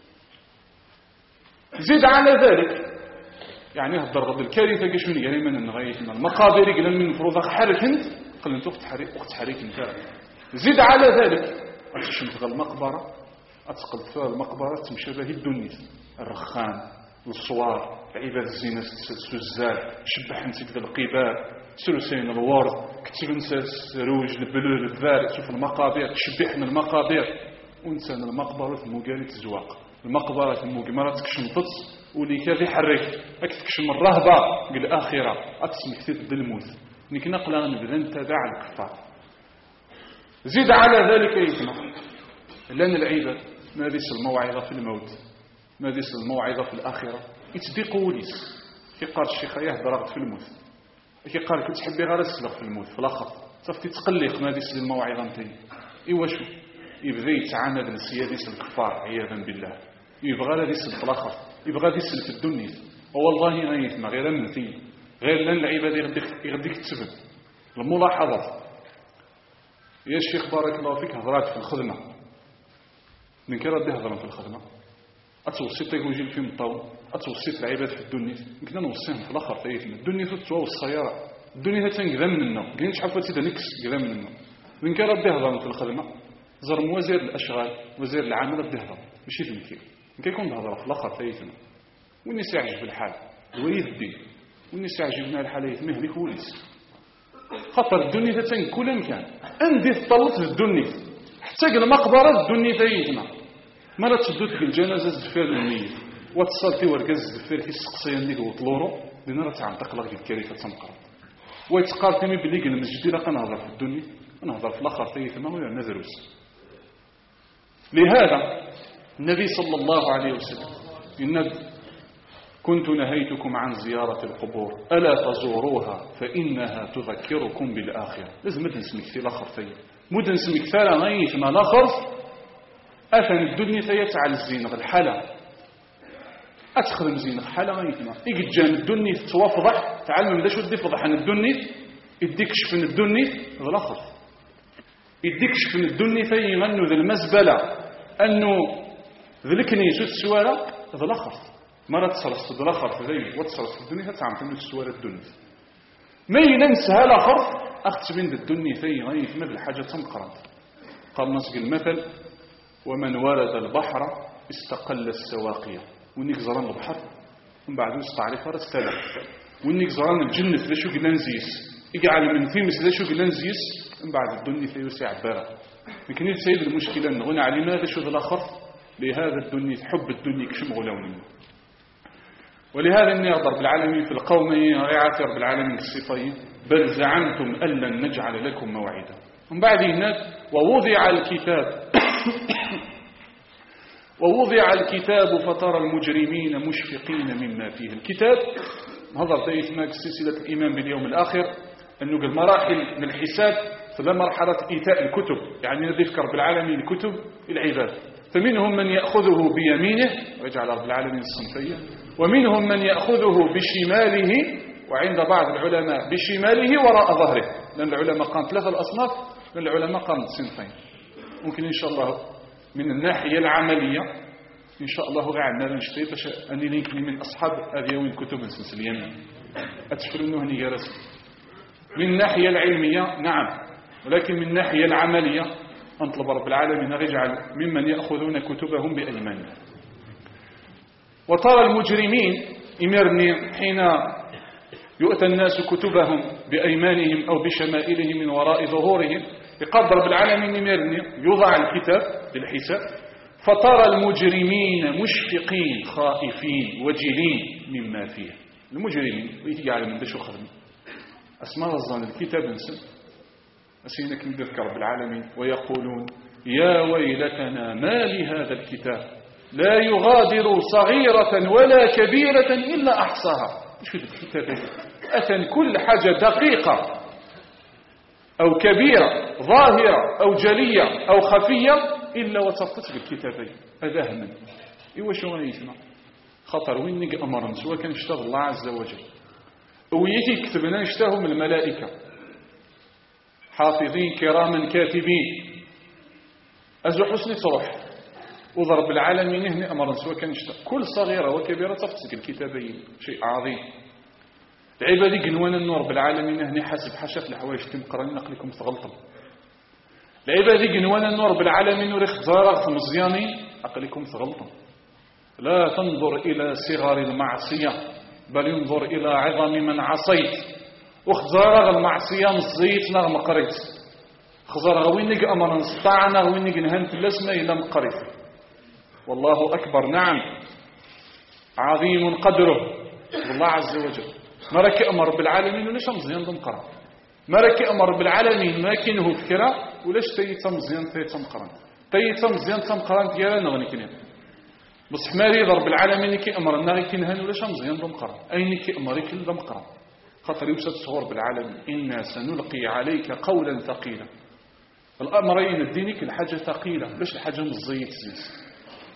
زيد على ذلك يعني هضر بالكارثة كاش من يعني من نغيث من المقابر قال من فروض حرك انت قال انت وقت حريك انت زيد على ذلك أتشمت المقبرة أتقلت فيها المقبرة تمشى به الدنيا الرخام الصوار عباد الزينة السزال شبح نسيت القباب سلسين الورد كتب نسى السروج البلول الذار تشوف المقابر تشبح من المقابر ونسان المقبرة المقالة الزواق المقبرة المقمرة تكشمطت ولي كذي حرك أكتكشم الرهبة بالآخرة أتسمك تد الموت نكنا قلنا نبذن تبع الكفار زيد على ذلك يسمع لأن العباد ما ديس الموعظة في الموت، ما ديس الموعظة في الآخرة، يتصدقوا وليس كي قال الشيخ يهدر رغد في الموت، كي قال كنت تحبي غير السلق في الموت في الآخر صفتي تقلق ما ديس الموعظة نتاعي إيوا شو يبغي يتعاند لسياديس الكفار عياذا بالله، يبغى لا ديس في الآخر، يبغى ديس في الدنيا، والله ما يسمع غير منتين غير لأن العباد يغديك تسبب الملاحظة. يا الشيخ بارك الله فيك هضرات في الخدمة من كي ردي هضرا في الخدمة أتوصيت تقوجي في مطاو أتوصيت العباد في الدنيا يمكن نوصيهم في الآخر فايتنا الدنيا تتوا السيارة الدنيا تنقذا مننا قلنا شحال فاتي نكس قذا مننا من كي ردي هضرا في الخدمة زرم وزير الأشغال وزير العمل ردي هضرا ماشي المكير من كي يكون هضرا في الآخر فايتنا وين يساعد بالحال الويد الدين وين يساعد الحال يتمه لك وليس خطر الدنيا تتن كل مكان عندي تطلط الدنيا حتى المقبره الدنيا تايتنا ما لا تشدو في الجنازه الزفير الميت وتصلتي وركز الزفير في السقسيان ديك وطلورو لان راه تعمق لك ديك الكارثه تنقرا ويتقارتي من بلي المسجد لا كنهضر في الدنيا نهضر في الاخر تايتنا ولا ندروس. لهذا النبي صلى الله عليه وسلم إن كنت نهيتكم عن زيارة القبور ألا تزوروها فإنها تذكركم بالآخرة. لازم مدن سمكتي الآخر فيه مدن سمكتي غايت ما الآخر أثن الدنيا تيتعال الزينغ الحالة أتخدم زينغ حالة غايت ما إيجد جان الدنيا توافضح تعلم ليش ودي فضح عن الدنيا يديك شفن الدنيا الآخر يديك شفن الدنيا فيه غنو ذا المزبلة أنه ذلكني سوت السوارة ذا الآخر مرة تصرف الآخر في ذي وتصرف في الدنيا تعمل تنو السوارة الدنيا ما ينسها الآخر أخت بين الدنيا فيه غايت ما بالحاجة تنقرن. قال نسق المثل ومن ورد البحر استقل السواقية ونيك زران البحر من بعد يستعرف رستلا ونيك زران الجنة لشو قلنا نزيس يجعل من فيمس لشو قلنا نزيس من بعد الدنيا فيه يسع بارا لكن يتسيد المشكلة أن غنى على ماذا شو ذا الآخر لهذا الدنيا حب الدنيا كشم غلوني. ولهذا أن يغضر بالعالمين في القوم يعثر بالعالمين الصفين بل زعمتم أن لن نجعل لكم موعدا. من بعد هناك ووضع الكتاب فترى المجرمين مشفقين مما فيه. الكتاب هذا دايت ماك سلسلة الإيمان باليوم الآخر أنه المراحل من الحساب فلا مرحلة إيتاء الكتب يعني نذكر بالعالمين الكتب العباد فمنهم من يأخذه بيمينه ويجعل رب العالمين الصنفية ومنهم من يأخذه بشماله وعند بعض العلماء بشماله وراء ظهره لأن العلماء قامت ثلاثة الأصناف لأن العلماء قامت صنفين. ممكن إن شاء الله من الناحية العملية إن شاء الله غير نشتري باش أني لينكني من أصحاب هذه الكتب نسلسل اليمين أتفرنوه نجارس من الناحية العلمية نعم ولكن من الناحية العملية أنطلب رب العالمين يجعل ممن يأخذون كتبهم بأيمانهم. وترى المجرمين إمرني حين يؤتى الناس كتبهم بأيمانهم أو بشمائلهم من وراء ظهورهم يقدر بالعالمين إمرني يوضع الكتاب بالحساب فترى المجرمين مشفقين خائفين وجلين مما فيه. المجرمين ويجعل من دشو خدمه أسماء الظن الكتاب نسل أسينك نذكر رب العالمين ويقولون يا ويلتنا ما لهذا الكتاب لا يغادر صغيرة ولا كبيرة إلا أحصاها. شو الكتاب أتن كل حاجة دقيقة أو كبيرة ظاهرة أو جلية أو خفية إلا وتصفت بالكتابين هذا من إيوا شو غيسمع خطر وين نجي أمرنا سواء كان اشتغل الله عز وجل ويجي كتبنا اشتهوا من الملائكة حافظين كراما كاتبين أزو حسن تروح وضرب العالمين هنا أمرا سواء كان كل صغيرة وكبيرة تفتك الكتابين شيء عظيم. العبادي قنوانا النور بالعالمين هنا حسب حشف الحوايج تمقرن نقلكم تغلطم. العبادي قنوانا النور بالعالمين وريخ زارغ مزياني أقلكم تغلطم. لا تنظر إلى صغار المعصية بل ينظر إلى عظم من عصيت وخزارغ المعصية مزيت نغم قريت خزارغ وينك أمرا استطعنا وينك نهنت الاسم إلى مقريت. والله أكبر نعم عظيم قدره والله عز وجل ما راك أمر بالعالمين وليش مزيان ضمقرا ما راك أمر بالعالمين ما كنه فكرة ولاش تايتا مزيان تايتا مقران تايتا مزيان تمقران ديالها نغني كنين بصح ماري رب العالمين كي امرنا غير كنهان ولاش مزيان مقران اين كي امري كل مقران خاطر يوسد صغور بالعالمين إنا سنلقي عليك قولا ثقيلا الأمرين الديني كل حاجة ثقيلة باش الحاجة مزيت زيز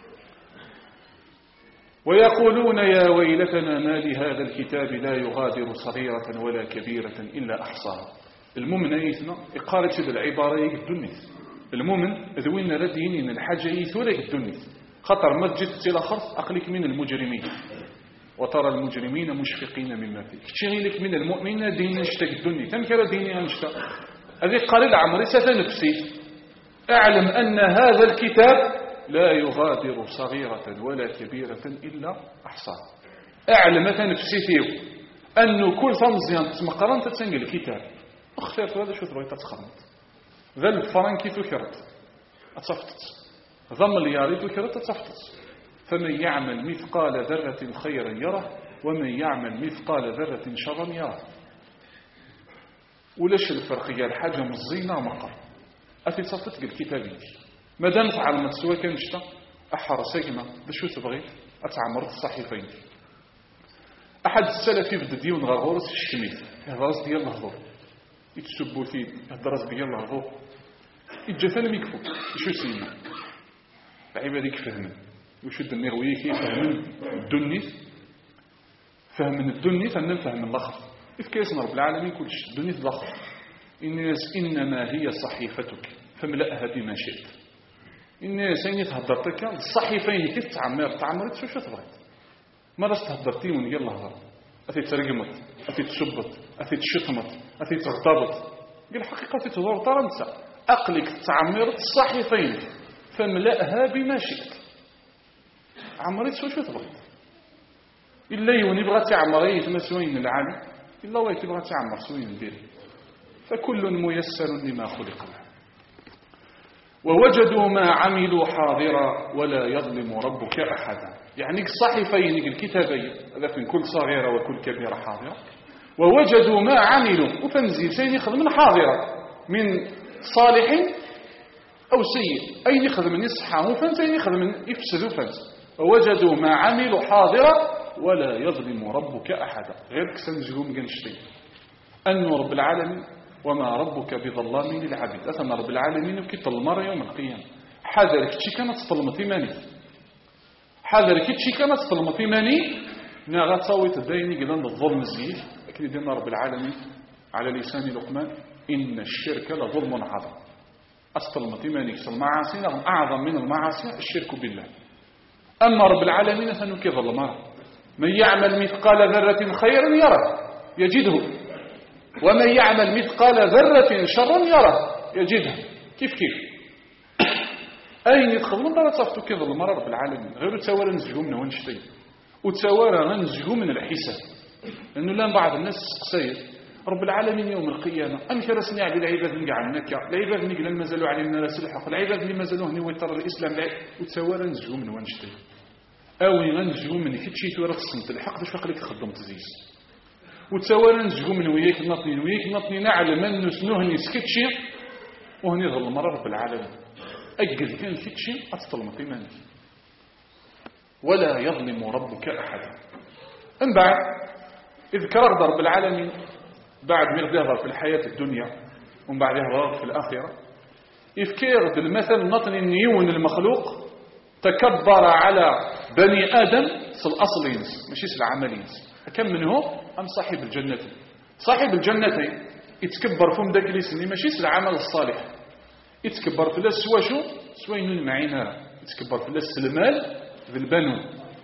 ويقولون يا ويلتنا ما لهذا الكتاب لا يغادر صغيرة ولا كبيرة إلا أحصاها المؤمن أيثنا إقارة هذه العبارة يقدنيث المؤمن ذوين ردين الحاجة يثورة يقدنيث خطر ما تجد تلاخرث أقلك من المجرمين وترى المجرمين مشفقين مما فيه كتشغيلك من المؤمنين دين نشتاق الدنيا تنكر ديني نشتاق هذه قليل عمري ستنفسي أعلم أن هذا الكتاب لا يغادر صغيرة ولا كبيرة إلا أحصاها أعلم تنفسي فيه أنه كل فمزيان تسمقران تتسنق الكتاب اخترت هذا شو تبغي تتخرمت ذا الفرنكي ذكرت أتصفتت ذا ملياري ذكرت أتصفتت فمن يعمل مثقال ذرة خيرا يره ومن يعمل مثقال ذرة شرا يره ولاش الفرق يا الحاجة مزينة مقر أفي تصفتك الكتابين مادام فعل ما تسوى كان نشتا أحرسينا بشو تبغي أتعمر الصحيفين أحد السلفي بدأ ديون غرغورس الشميت هدرس ديال الهضور يتسبوا فيه هدرس ديال الهضور يتجفن ميكفو شو سينا العبادة كفهمن وشد النغوية كي فهمن الدنيث فهمن الدنيث أن نفهم الأخر إذ كيسنا رب العالمين كل شيء الدنيث الأخر الناس إنما هي صحيفتك فاملأها بما شئت الناس أين تهدرتك الصحيفين كيف تعمرت شو تبغيت ما راس تهدرتي من يلا هذا أثي ترقمت أثي تشبط أثي تشتمت أثي تغتبط قال حقيقة تدور ترنسى أقلك تعمرت الصحيفين فاملأها بما شئت عمريت شو تبغيت إلا يوني بغا تعمري ثم سوين العالم إلا ويتي بغا تعمر سوين الدير فكل ميسر لما خلق له ووجدوا ما عملوا حاضرا ولا يظلم ربك أحدا يعني الصحيفين الكتابين هذا في كل صغيرة وكل كبيرة حاضرة ووجدوا ما عملوا وفنزيل سين يخدم حاضرا من صالح أو سيء أين يخدم من يصحى فانسين يخدم من يفسد فانس ووجدوا ما عملوا حاضرا ولا يظلم ربك أحدا غير كسنجلهم جنشتين أن رب العالمين وما ربك بظلام للعبيد أثنى رب العالمين كي تلمر يوم القيامة حذر كتشي كانت تظلمتي ماني حذر كتشي كانت تظلمتي ماني ناغا تصويت الديني قلنا الظلم الزيل لكن يدينا رب العالمين على لسان لقمان إن الشرك لظلم عظيم أستلمتي ماني المعاصي أعظم من المعاصي الشرك بالله أما رب العالمين فنكي ظلمه من يعمل مثقال ذرة خيرا يره يجده ومن يعمل مثقال ذرة شرا يره يجده كيف أين يدخلون بلا تصفتوا كي ظلم رب العالمين غير تساوى نزجو منه ونشتي وتساوى نزجو من الحساب لأنه لان بعض الناس قصير رب العالمين يوم القيامة أنك رسني على العباد نقع عنك العباد نقل لن مازالوا علينا رسل الحق العباد اللي مازالوا هني ويطر الإسلام وتساوى نزجو منه ونشتي أو ينزجو من كتشي تورا تصنت الحق باش فقلك خدم تزيز وتساوى نزجو من وياك نطني نعلم أن نسنوهني سكتشي وهني ظل مرة رب العالمين أجل كان كتشي أتطلم قيمانك ولا يظلم ربك أحدا ان بعد اذكر رب العالمين بعد ما يظهر في الحياة الدنيا ومن بعد يظهر في الآخرة يفكر بالمثل نطني نيون المخلوق تكبر على بني آدم الأصل ينس ماشي العمل ينس كم منه أم صاحب الجنة صاحب الجنة يتكبر فم داك اللي سني ماشي العمل الصالح يتكبر في الله سوا شو سوا ينون معينا يتكبر في الله المال ذي البنون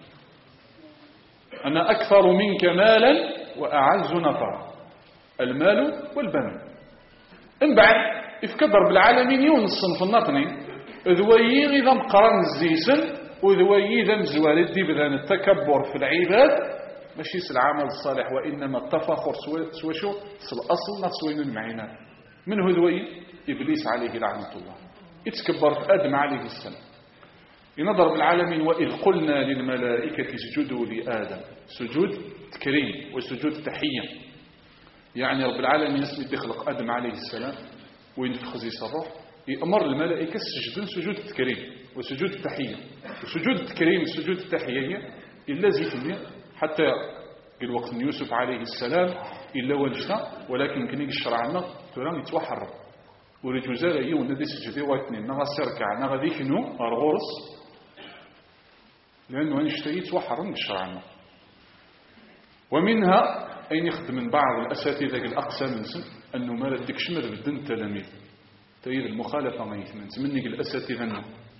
أنا أكثر منك مالا وأعز نفرا المال والبنون ان بعد يفكبر بالعالمين يونصن في النطني ذوي إذا مقرن الزيسن وذوي إذا مزوال الدبلان التكبر في العباد ماشي العمل الصالح وإنما التفاخر سوى شو الأصل نسوين المعينات من هو ذوي إبليس عليه لعنة الله يتكبر في آدم عليه السلام ينظر بالعالمين وإذ قلنا للملائكة اسجدوا لآدم سجود تكريم وسجود تحية يعني رب العالمين اسمه يخلق آدم عليه السلام وينفخ زيس الروح يأمر الملائكة السجدون سجود التكريم وسجود التحية. وسجود التكريم وسجود التحية إلا زيتني حتى الوقت يوسف عليه السلام إلا ولجنا، ولكن كان يشرع لنا ترى يتوحر ورجوزال يوم ندي سجدي واثنين نغا سركع نغا ذيكنو الغرس لأنه نشتري يتوحر يشرع لنا. ومنها أين يخدم من بعض الأساتذة الأقسام نسن أنه ما ردكش ما بدن التلاميذ تأييد المخالفة ما يثمن تمني الأساتذة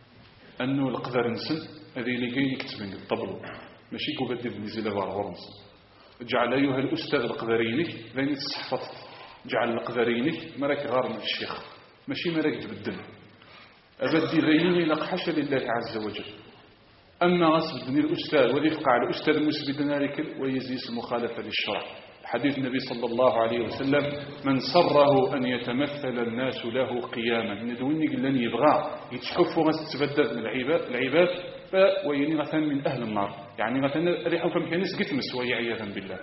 أنه القدر نسن هذه اللي جاي يكتبين الطبلو ماشي كوبدل نزيل غرس. جعل أيها الأستاذ القدريني ذاني تصحفت جعل القدريني مراك غار من الشيخ ماشي مراك تبدل أبدي ذيني لقحش لله عز وجل. أما غصبني الأستاذ وذيفقع على الأستاذ مسبدنا لكل ويزيس المخالفة للشرع. حديث النبي صلى الله عليه وسلم من سره أن يتمثل الناس له قياما ندوني لن يبغى يتشحفوا غستبدل من العباد فويني مثلا من أهل النار يعني مثلا ريحوا فمكانيس قتمس ويعياذا بالله.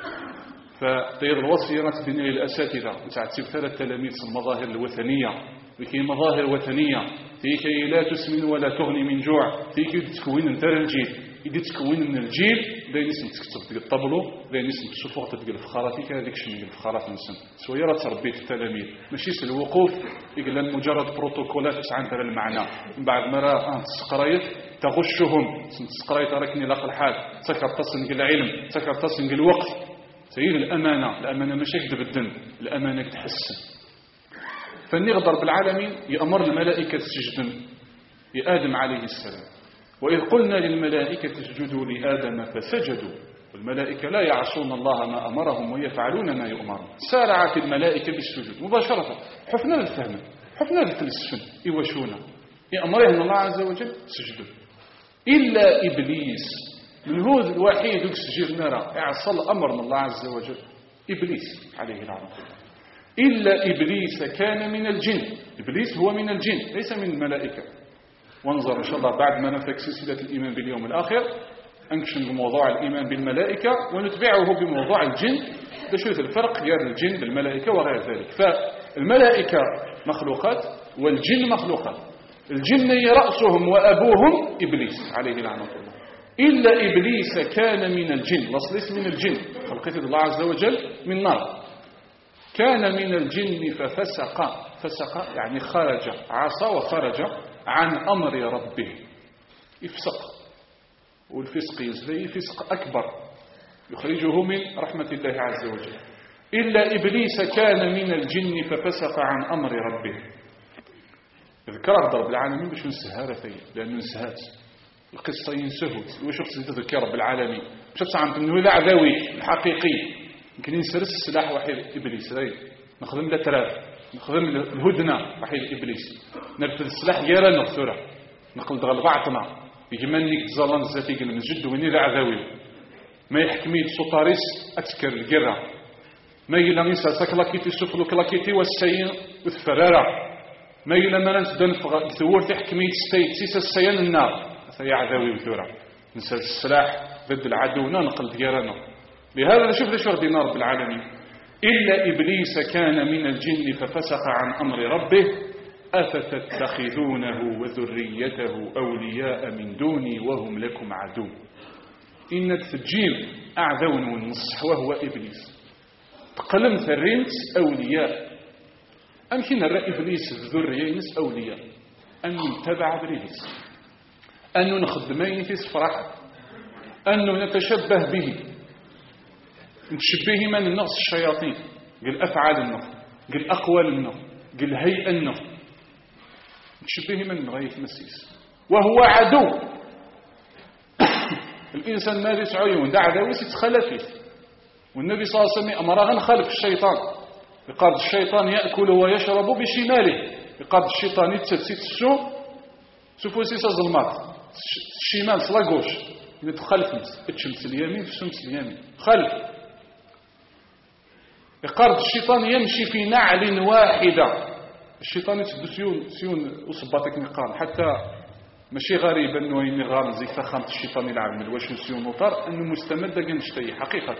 فطير الوصية غتبني للأساتذة وتعتب ثلاث تلاميذ المظاهر الوثنية وكي مظاهر وثنية تيكي لا تسمن ولا تغني من جوع تيكي تكوين انت الجيل إذا تكوين من الجيل ذي نسم تكتب الطبلو ذي نسم تشوفوا تدقى الفخاراتي كذلك شمي الفخارات نسم سويرة تربية التلاميذ ماشي الوقوف يقول مجرد بروتوكولات عن ترى المعنى من بعد مرة تسقريت تغشهم تسقريت راكني لاق الحال تسكر تصنق العلم تسكر تصنق الوقت سيد الأمانة ماشي يكذب الدم الأمانة تحسن. فالنغضر بالعالمين يأمر الملائكة السجد لآدم عليه السلام وإذ قلنا للملائكة اسجدوا لآدم فسجدوا والملائكة لا يعصون الله ما أمرهم ويفعلون ما يؤمرون. سارعت الملائكة بالسجود مباشرة حفنا للفهم حفنا للفلسفة إيوشونا يأمرهم الله عز وجل سجدوا إلا إبليس من هو الوحيد يسجد نرى يعصى أمر من الله عز وجل إبليس عليه لعنة الله. إلا إبليس كان من الجن. إبليس هو من الجن ليس من الملائكة. وانظر إن شاء الله بعد ما نفك سلسلة الإيمان باليوم الآخر أنكشن بموضوع الإيمان بالملائكة ونتبعه بموضوع الجن لشوف الفرق بين الجن بالملائكة وغير ذلك. فالملائكة مخلوقات والجن مخلوقات. الجن رأسهم وأبوهم إبليس عليه لعنة الله. إلا إبليس كان من الجن لصليس من الجن خلقته الله عز وجل من نار كان من الجن ففسق يعني خرج عصى وخرج عن أمر ربه يفسق والفسق يزلي فسق أكبر يخرجه من رحمة الله عز وجل. إلا إبليس كان من الجن ففسق عن أمر ربه. ذكر رب العالمين باش نسهر فيه لأنه نسهات القصة ينسهوت وشوف تذكر رب العالمين شوف عم تنوي العدوي الحقيقي يمكن ينسرس السلاح وحيد إبليس نخدم الأتراف نخدم الهدنة وحيد إبليس نرفض السلاح غير نغثره نقلد غلبعتنا يجمنيك تزالان الزاتي قل من جد ويني ذا عدوي ما يحكمي سطاريس أتكر القرة ما يلا ننسى سكلاكيتي سفلو كلاكيتي والسيين وثفرارة ما يلا ما ننسى ثور تحكمي سيس السيان النار سيا عدوي وثورة ننسى السلاح ضد العدو نقلد غيرنا. لهذا شوف ليش رضي رب العالمين إلا إبليس كان من الجن ففسق عن أمر ربه أفتتخذونه وذريته أولياء من دوني وهم لكم عدو. إن التجيل أعدون والنصح وهو إبليس تقلم ثرينت أولياء أمكن نرى إبليس الذرية نس أولياء أن نتبع بريس أن نخدمين في صفرح أن نتشبه به نتشبه من النقص الشياطين قل أفعال النقص قل أقوال النقص قل هيئة النقص نتشبه من غاية مسيس وهو عدو. الإنسان ما ليس عيون دا عدوي ستخلفه والنبي صلى الله عليه وسلم أمر خلف الشيطان يقال الشيطان يأكل ويشرب بشماله يقال الشيطان يتسلسل السوء سفوسيس ظلمات الشمال سلاقوش يتخلف الشمس اليمين في الشمس اليمين خلف يقارد الشيطان يمشي في نعل واحدة. الشيطان يتبدو سيون وصباتك نقال حتى ماشي غريب أنه إني غار زي فخامة الشيطان يلعب من الواش سيون وطار أنه مستمد جنشتي حقيقة.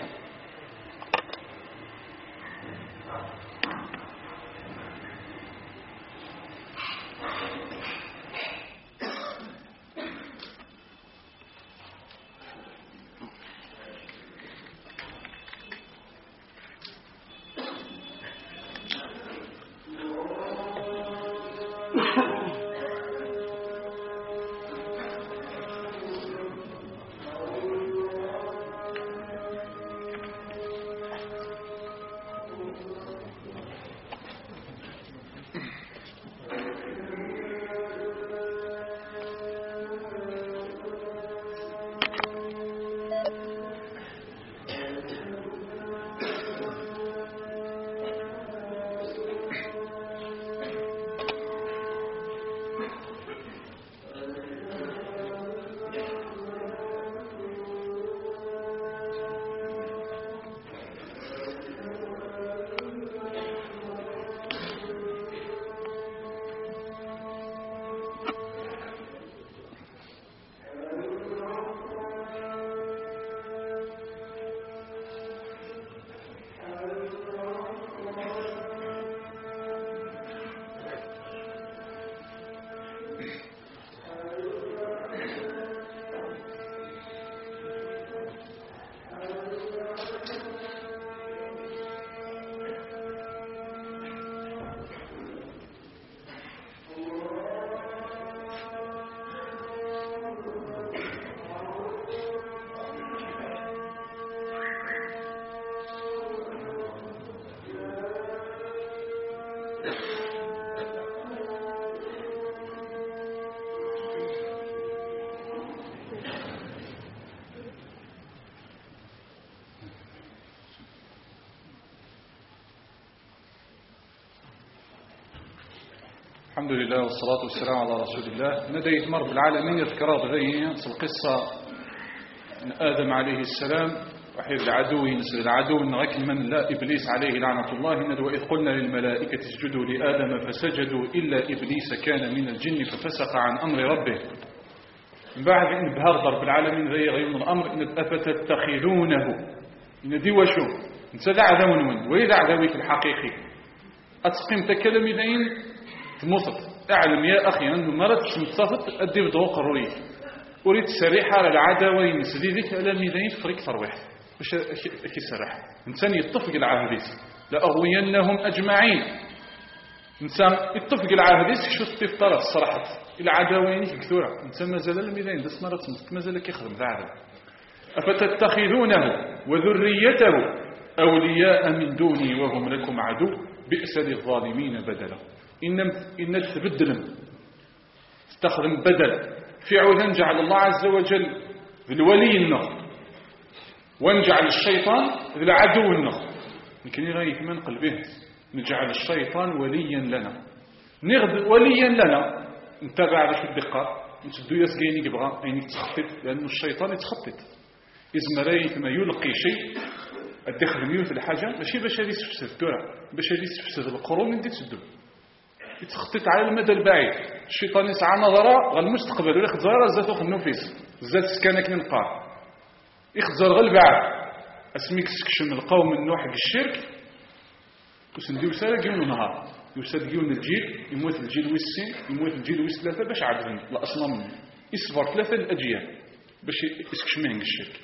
الحمد لله والصلاة والسلام على رسول الله. نديت مرض العالمين يذكر بذيه القصة من آدم عليه السلام وحيد العدو ينسل العدو نغك من لا إبليس عليه لعنة الله إن وإذ قلنا للملائكة اسجدوا لآدم فسجدوا إلا إبليس كان من الجن ففسق عن أمر ربه. من بعد إن بهذا ضرب العالمين ذي غير الأمر إن أفتتخذونه إن دي وشو نسدع عدو وإذا عدوك الحقيقي أتقيم تكلم إذين تموثط أعلم يا أخي أنه مرض متصفط أدي بدوق الروي أريد سريحة للعدوين سديدك ألم إذين فريق ترويح وش أكي سريحة إنسان يتفق العهديس لأغوينهم أجمعين. إنسان يتفق العهديس شو استفطر الصراحة العدوين كثورة إنسان ما زال لم إذين بس مرض ما زال يخدم ذا عدو. أفتتخذونه وذريته أولياء من دوني وهم لكم عدو بئس للظالمين بدلا. إن تبدل استخدم بدل في عوذا نجعل الله عز وجل الولي النخ ونجعل الشيطان العدو النخ. يمكن يغيك من قلبه نجعل الشيطان وليا لنا نغد وليا لنا نتابع على شو الدقة نسدو يسقيني يبغى عينيك تخطط لأنه الشيطان يتخطط إذا مريت ما يلقي شيء الدخل ميوت الحاجة ماشي باش هذه تفسد الدورة باش هذه تفسد القرون اللي تسدو يتخطط على المدى البعيد. الشيطان يسعى نظرة غالمستقبل ولا يخزر زاتو النفيس زات سكانك ننقار يخزر غالبعد اسميك سكشن القوم من نوع حق الشرك وسندي وسالة جيون نهار يوساد جيون الجيل يموت الجيل والسين يموت الجيل والثلاثة باش عبدن الأصنام يصبر 3 الأجيال باش يسكشمين الشرك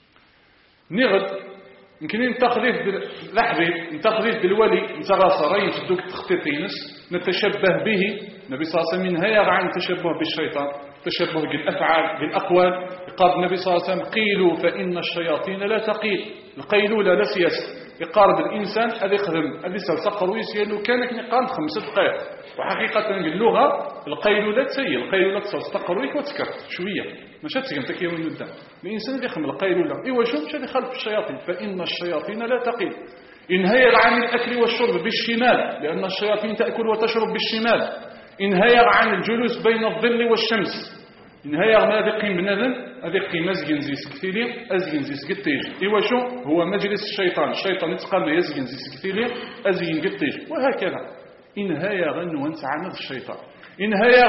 نغد يمكن نتخذيف باللحظة نتخذيف بالولي نتغاصرين تدوك تخطيطينس نتشبه به النبي صلى الله عليه وسلم منها عن تشبه بالشيطان تشبه بالأفعال بالأقوال. يقال النبي صلى الله عليه وسلم قيلوا فإن الشياطين لا تقيل القيلولة لا سياسة يقارب الإنسان هذا يخدم هذا سيسقر ويسير كانك نقام 5 دقائق وحقيقة اللغة القيلولة تسيل القيلولة تستقر ويك وتسكرت شوية مش هتسكن تكيون يدام الإنسان يخدم القيلولة إيوا شو مش هذا خلف الشياطين فإن الشياطين لا تقيل انهير عن الأكل والشرب بالشمال لأن الشياطين تأكل وتشرب بالشمال. انهير عن الجلوس بين الظل والشمس انهير ما ذقين بنذن أذقين مزجن زي سكتيلي أزجن زي سكتيج إيوا شو هو مجلس الشيطان يتقال يزجن زي سكتيلي أزجن سكتيج وهكذا انهير وانت عند الشيطان انهير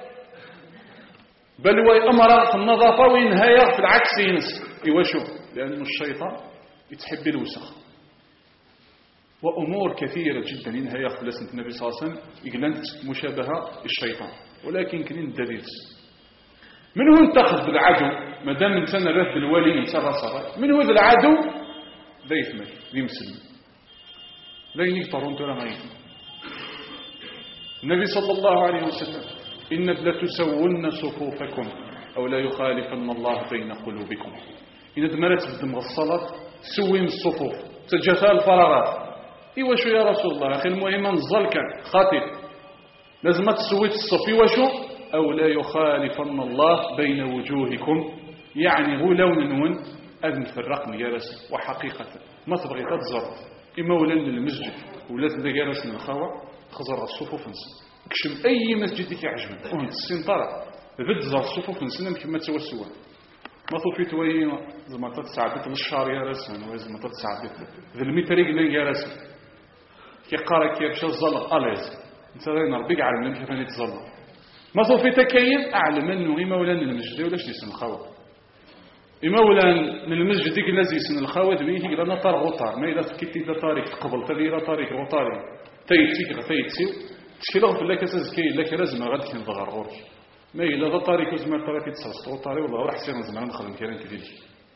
بل وأمر في النظافة وينهير في العكس ينس إيوا شو لأن الشيطان يتحب الوسخ وأمور كثيرة جدا إنها يأخذ لسنة النبي صلى الله عليه وسلم يقلنت مشابهة الشيطان ولكن كنين دليل من هو انتخذ بالعدو مدام انسان رد الولي انسان رصر من هو ذا العدو ذا يثمل ذي مسلم لا ينقطرون ولا ما يثمل. النبي صلى الله عليه وسلم إن لتسون صفوفكم أو لا يخالفن الله بين قلوبكم. إن دمرت بدم الصلاة سوين الصفوف تجفى الفراغات إيوا شو يا رسول الله أخي المهم نزل كان خاطئ لازم تسوي الصف إيوا شو أو لا يخالفن الله بين وجوهكم يعني هو لون نون أذن فرقني جالس وحقيقة ما تبغي تتزرط إما ولا المسجد ولازم دا جالس من الخوة خزر الصفوف نسن كشم أي مسجد لك يعجبك وانت السنطرة بدزر الصفوف نسن كما تسوى السوا ما طوفي توي زعما تتساعدت للشهر يا رسول ولا زعما تتساعدت ذا الميتريق اللي يا رسول كي قارك يمشي الزلق أليز انت راينا ربيك على من كيف يتزلق ما طوفي تكيف أعلم أنه إما ولا المسجد ولا شي يسن الخوة إما ولا المسجد ديك الذي يسن الخوة ذبيه لأن طار غطار ما إذا تكتي ذا طارق قبل تذير طارق غطاري تيتسيك تيتسيو تشكيلهم في الله كتزكي لك لازم غادي كي نضغر غورك ما إلا ذا طارق وزمان طارق يتصرص غطاري والله راح سير زمان ندخل مكان كذلك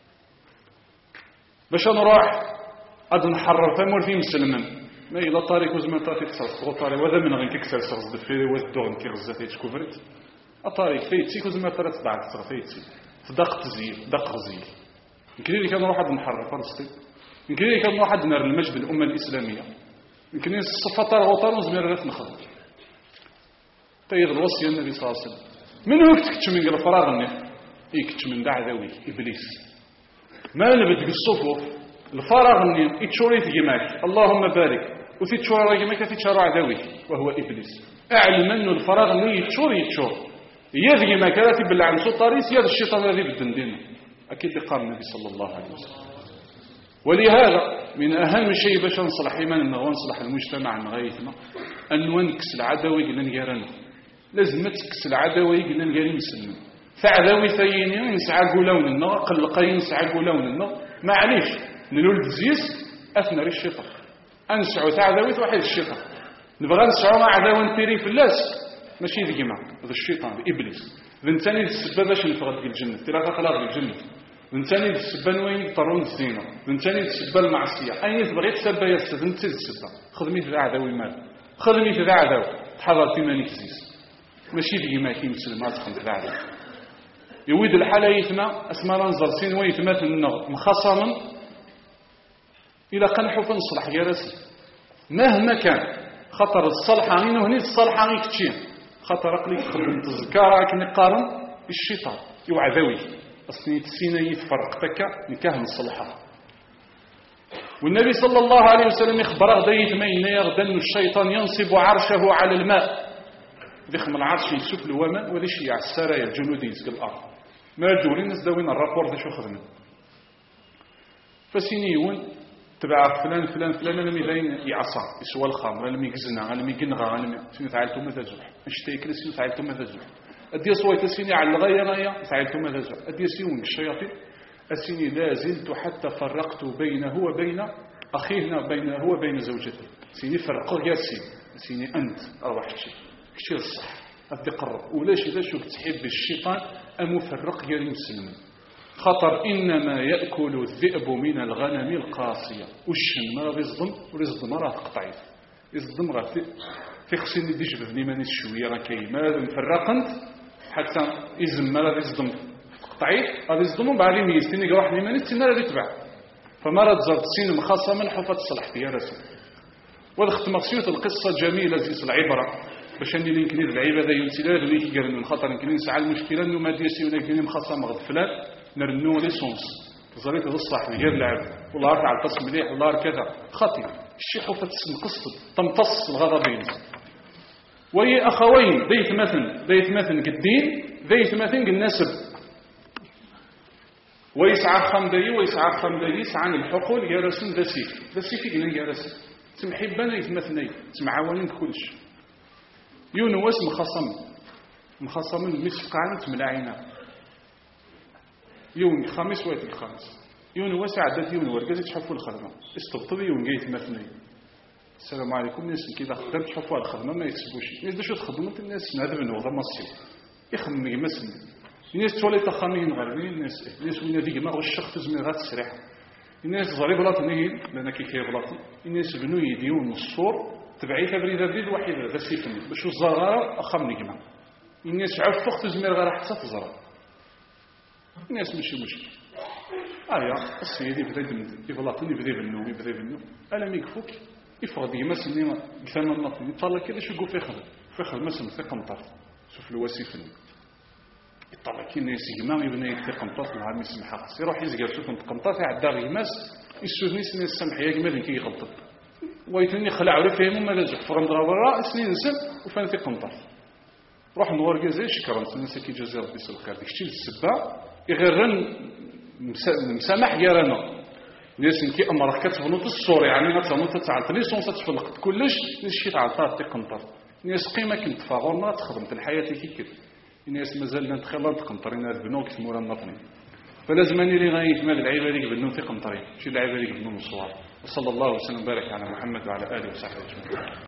باش نروح غاد نحرر تمور في مسلمن ما إلا طارق وزمان طارق يتصرص غطاري وهذا من غير كيكسر سرص دفيري وذدوغن كي غزات يتكوفرت الطارق فيتسيك وزمان طارق تبعك تصرف فيتسيك دق تزيل دق غزيل يمكن لي كان نروح نحرر فلسطين يمكن لي كان نروح نار المجد الأمة الإسلامية يمكن لي الصفة غطار وزمان غير نخرج طيب الوصية النبي صلى الله عليه وسلم من هو كتكتش من الفراغ النف يكتش من دعوي إبليس ما نبدك الصفوف الفراغ النف يتشوري تجمعك اللهم بارك وتتشوري تجمعك تتشارع عدوي وهو إبليس أعلم أنه الفراغ اللي يتشور يذي ما كانت بالله سطاريس يد الشيطان الذي بالدندين أكيد قال النبي صلى الله عليه وسلم. ولهذا من أهم شيء باش نصلح إيماننا ونصلح المجتمع نغايتنا أن نكس العداوة قلنا نقارن لازم تكس العداوة قلنا نقارن مسلم فعداوي ثيني ينسعقوا لوننا قلقين ينسعقوا لوننا معليش نلولد زيس أثنى الشيطان أنسعوا تعداوي واحد الشيطان نبغى نسعوا مع عداوة نتيري في اللاس ماشي ذيما هذا الشيطان إبليس ذنتاني السبب باش نفرد الجنة ترى خلاص الجنة ذنتاني السبب وين يطرون الزينة ذنتاني السبب المعصية أي تبغي تسبب يا أستاذ ذنتي السبب خدمي في عداوي مال خدمي في عداوي تحضر في مانيك زيس ماشي ذيما كي مسلمات خدم في عداوي يويد الحالة يثما اسماء ننظر سين ويثما في النغ مخصما إلى قنحو فنصلح يا رسل مهما كان خطر الصلحة هنا وهني الصلحة غير كتشين خطر أقلي خدم تذكارة كني قارن الشيطان يوعذوي أصني تسينا يتفرق تكا نكاه الصلحة والنبي صلى الله عليه وسلم يخبر غديت مين يغدن الشيطان ينصب عرشه على الماء ذخم العرش يسوف الومن وليش يعسر يا الجنود يزق الأرض ما جولي الناس داوين الرابور ذا شو خدمنا فسينيون تبع فلان لم يدين يعصى يسوى الخمر لم يجزنا لم يجنغا لم تعالتم ماذا زح اشتيك لسي تعالتم ماذا زح ادي صويت السيني على الغايه تعالتم ماذا زح ادي سيون الشياطين السيني لا زلت حتى فرقت بينه وبين اخيه بينه وبين زوجته سيني فرقه يا سيني انت اروح شيء كثير الصح ادي قرب ولا شي ذا شو تحب الشيطان امفرق يا المسلمين خطر إنما يأكل الذئب من الغنم القاسية والشن ما رزضم راه تقطعيف يصدم راه في خصني دي جبدني ماني شويه راه كاين ما مفرقنت حتى يزم راه يصدم تقطعيف غادي يصدموا بعد يميزتني واحد اللي ماني تسنى راه يتبع فما راه تزرد سين مخاصه من حفظ الصلح يا رسول وهذا ختم مقصود القصه جميله زيس العبره باش اني اللي يمكن العباده يمثلها اللي كيقرن خاطر يمكن نسعى المشكله انه ما ديسي ولا كاين مخاصه مغفلات نرنو ليسونس زريت الصح غير العب والله راه تعطس مليح والله كذا خطي الشيخ حفظ مقصد تمتص الغضبين وهي اخوين ذيت مثل قدين ذيت مثل النسب ويسعى خمدي يسعى الحقول يا رسول ذا سيف يا رسول تمحبان يتمثني تمعاونين كلش يونس مخصم مسقعان تملاعينا يوم الخامس ويت الخامس يونس عدت ورقه تحفوا الخدمه استبطبي يوم جاي مثني السلام عليكم الناس كذا خدمت تحفوا الخدمه ما يكسبوش الناس شو تخدموا الناس نادب نوضه مصير يخدم يمسن الناس تولي تخامين غربين الناس وين هذيك ما الشخص زميل غات تسريح الناس زري بلاطني لان كيف بلاطن الناس بنو يديون الصور تبعي تبريد بريد واحد ذا سيفني باش الزغاره اخم نجمه الناس عرف اخت زميل غير حتى تزرع الناس ماشي مشكل السيدي بدا يبلاطني بدا بالنوم انا ما يكفوك يفرض ديما سنين ثمن نطني طلع كذا شو يقول في خدمه في قنطار شوف الوسيفني يطلع كي الناس يجمع يبني في قنطار نهار ما يسمح خاص يروح يزقر شوف قنطار عدا غيماس يسودني سنين السمح يا جمال كي يغلط ويتني خلع عرف فيهم ما لازم فرم ضربه سنين نسب وفان في قنطار روح نور جزاء شكرا الناس كي جزاء ربي الخير داكشي السبه يغرن مسامح يرانا الناس كي امرك كتبنوط الصور يعني ما تنوط تعطي ليسونس تفلق كلش نشي تعطات تقنطر الناس قيمه كنت فاغورنا تخدم الحياه كي كده الناس مازال ندخل تقنطرين البنوك تمور النطني فلازم اني اللي غايتمال العيبه اللي بنو تقنطرين شي العيبه اللي بنو الصور وصلى الله وسلم وبارك على محمد وعلى اله وصحبه اجمعين.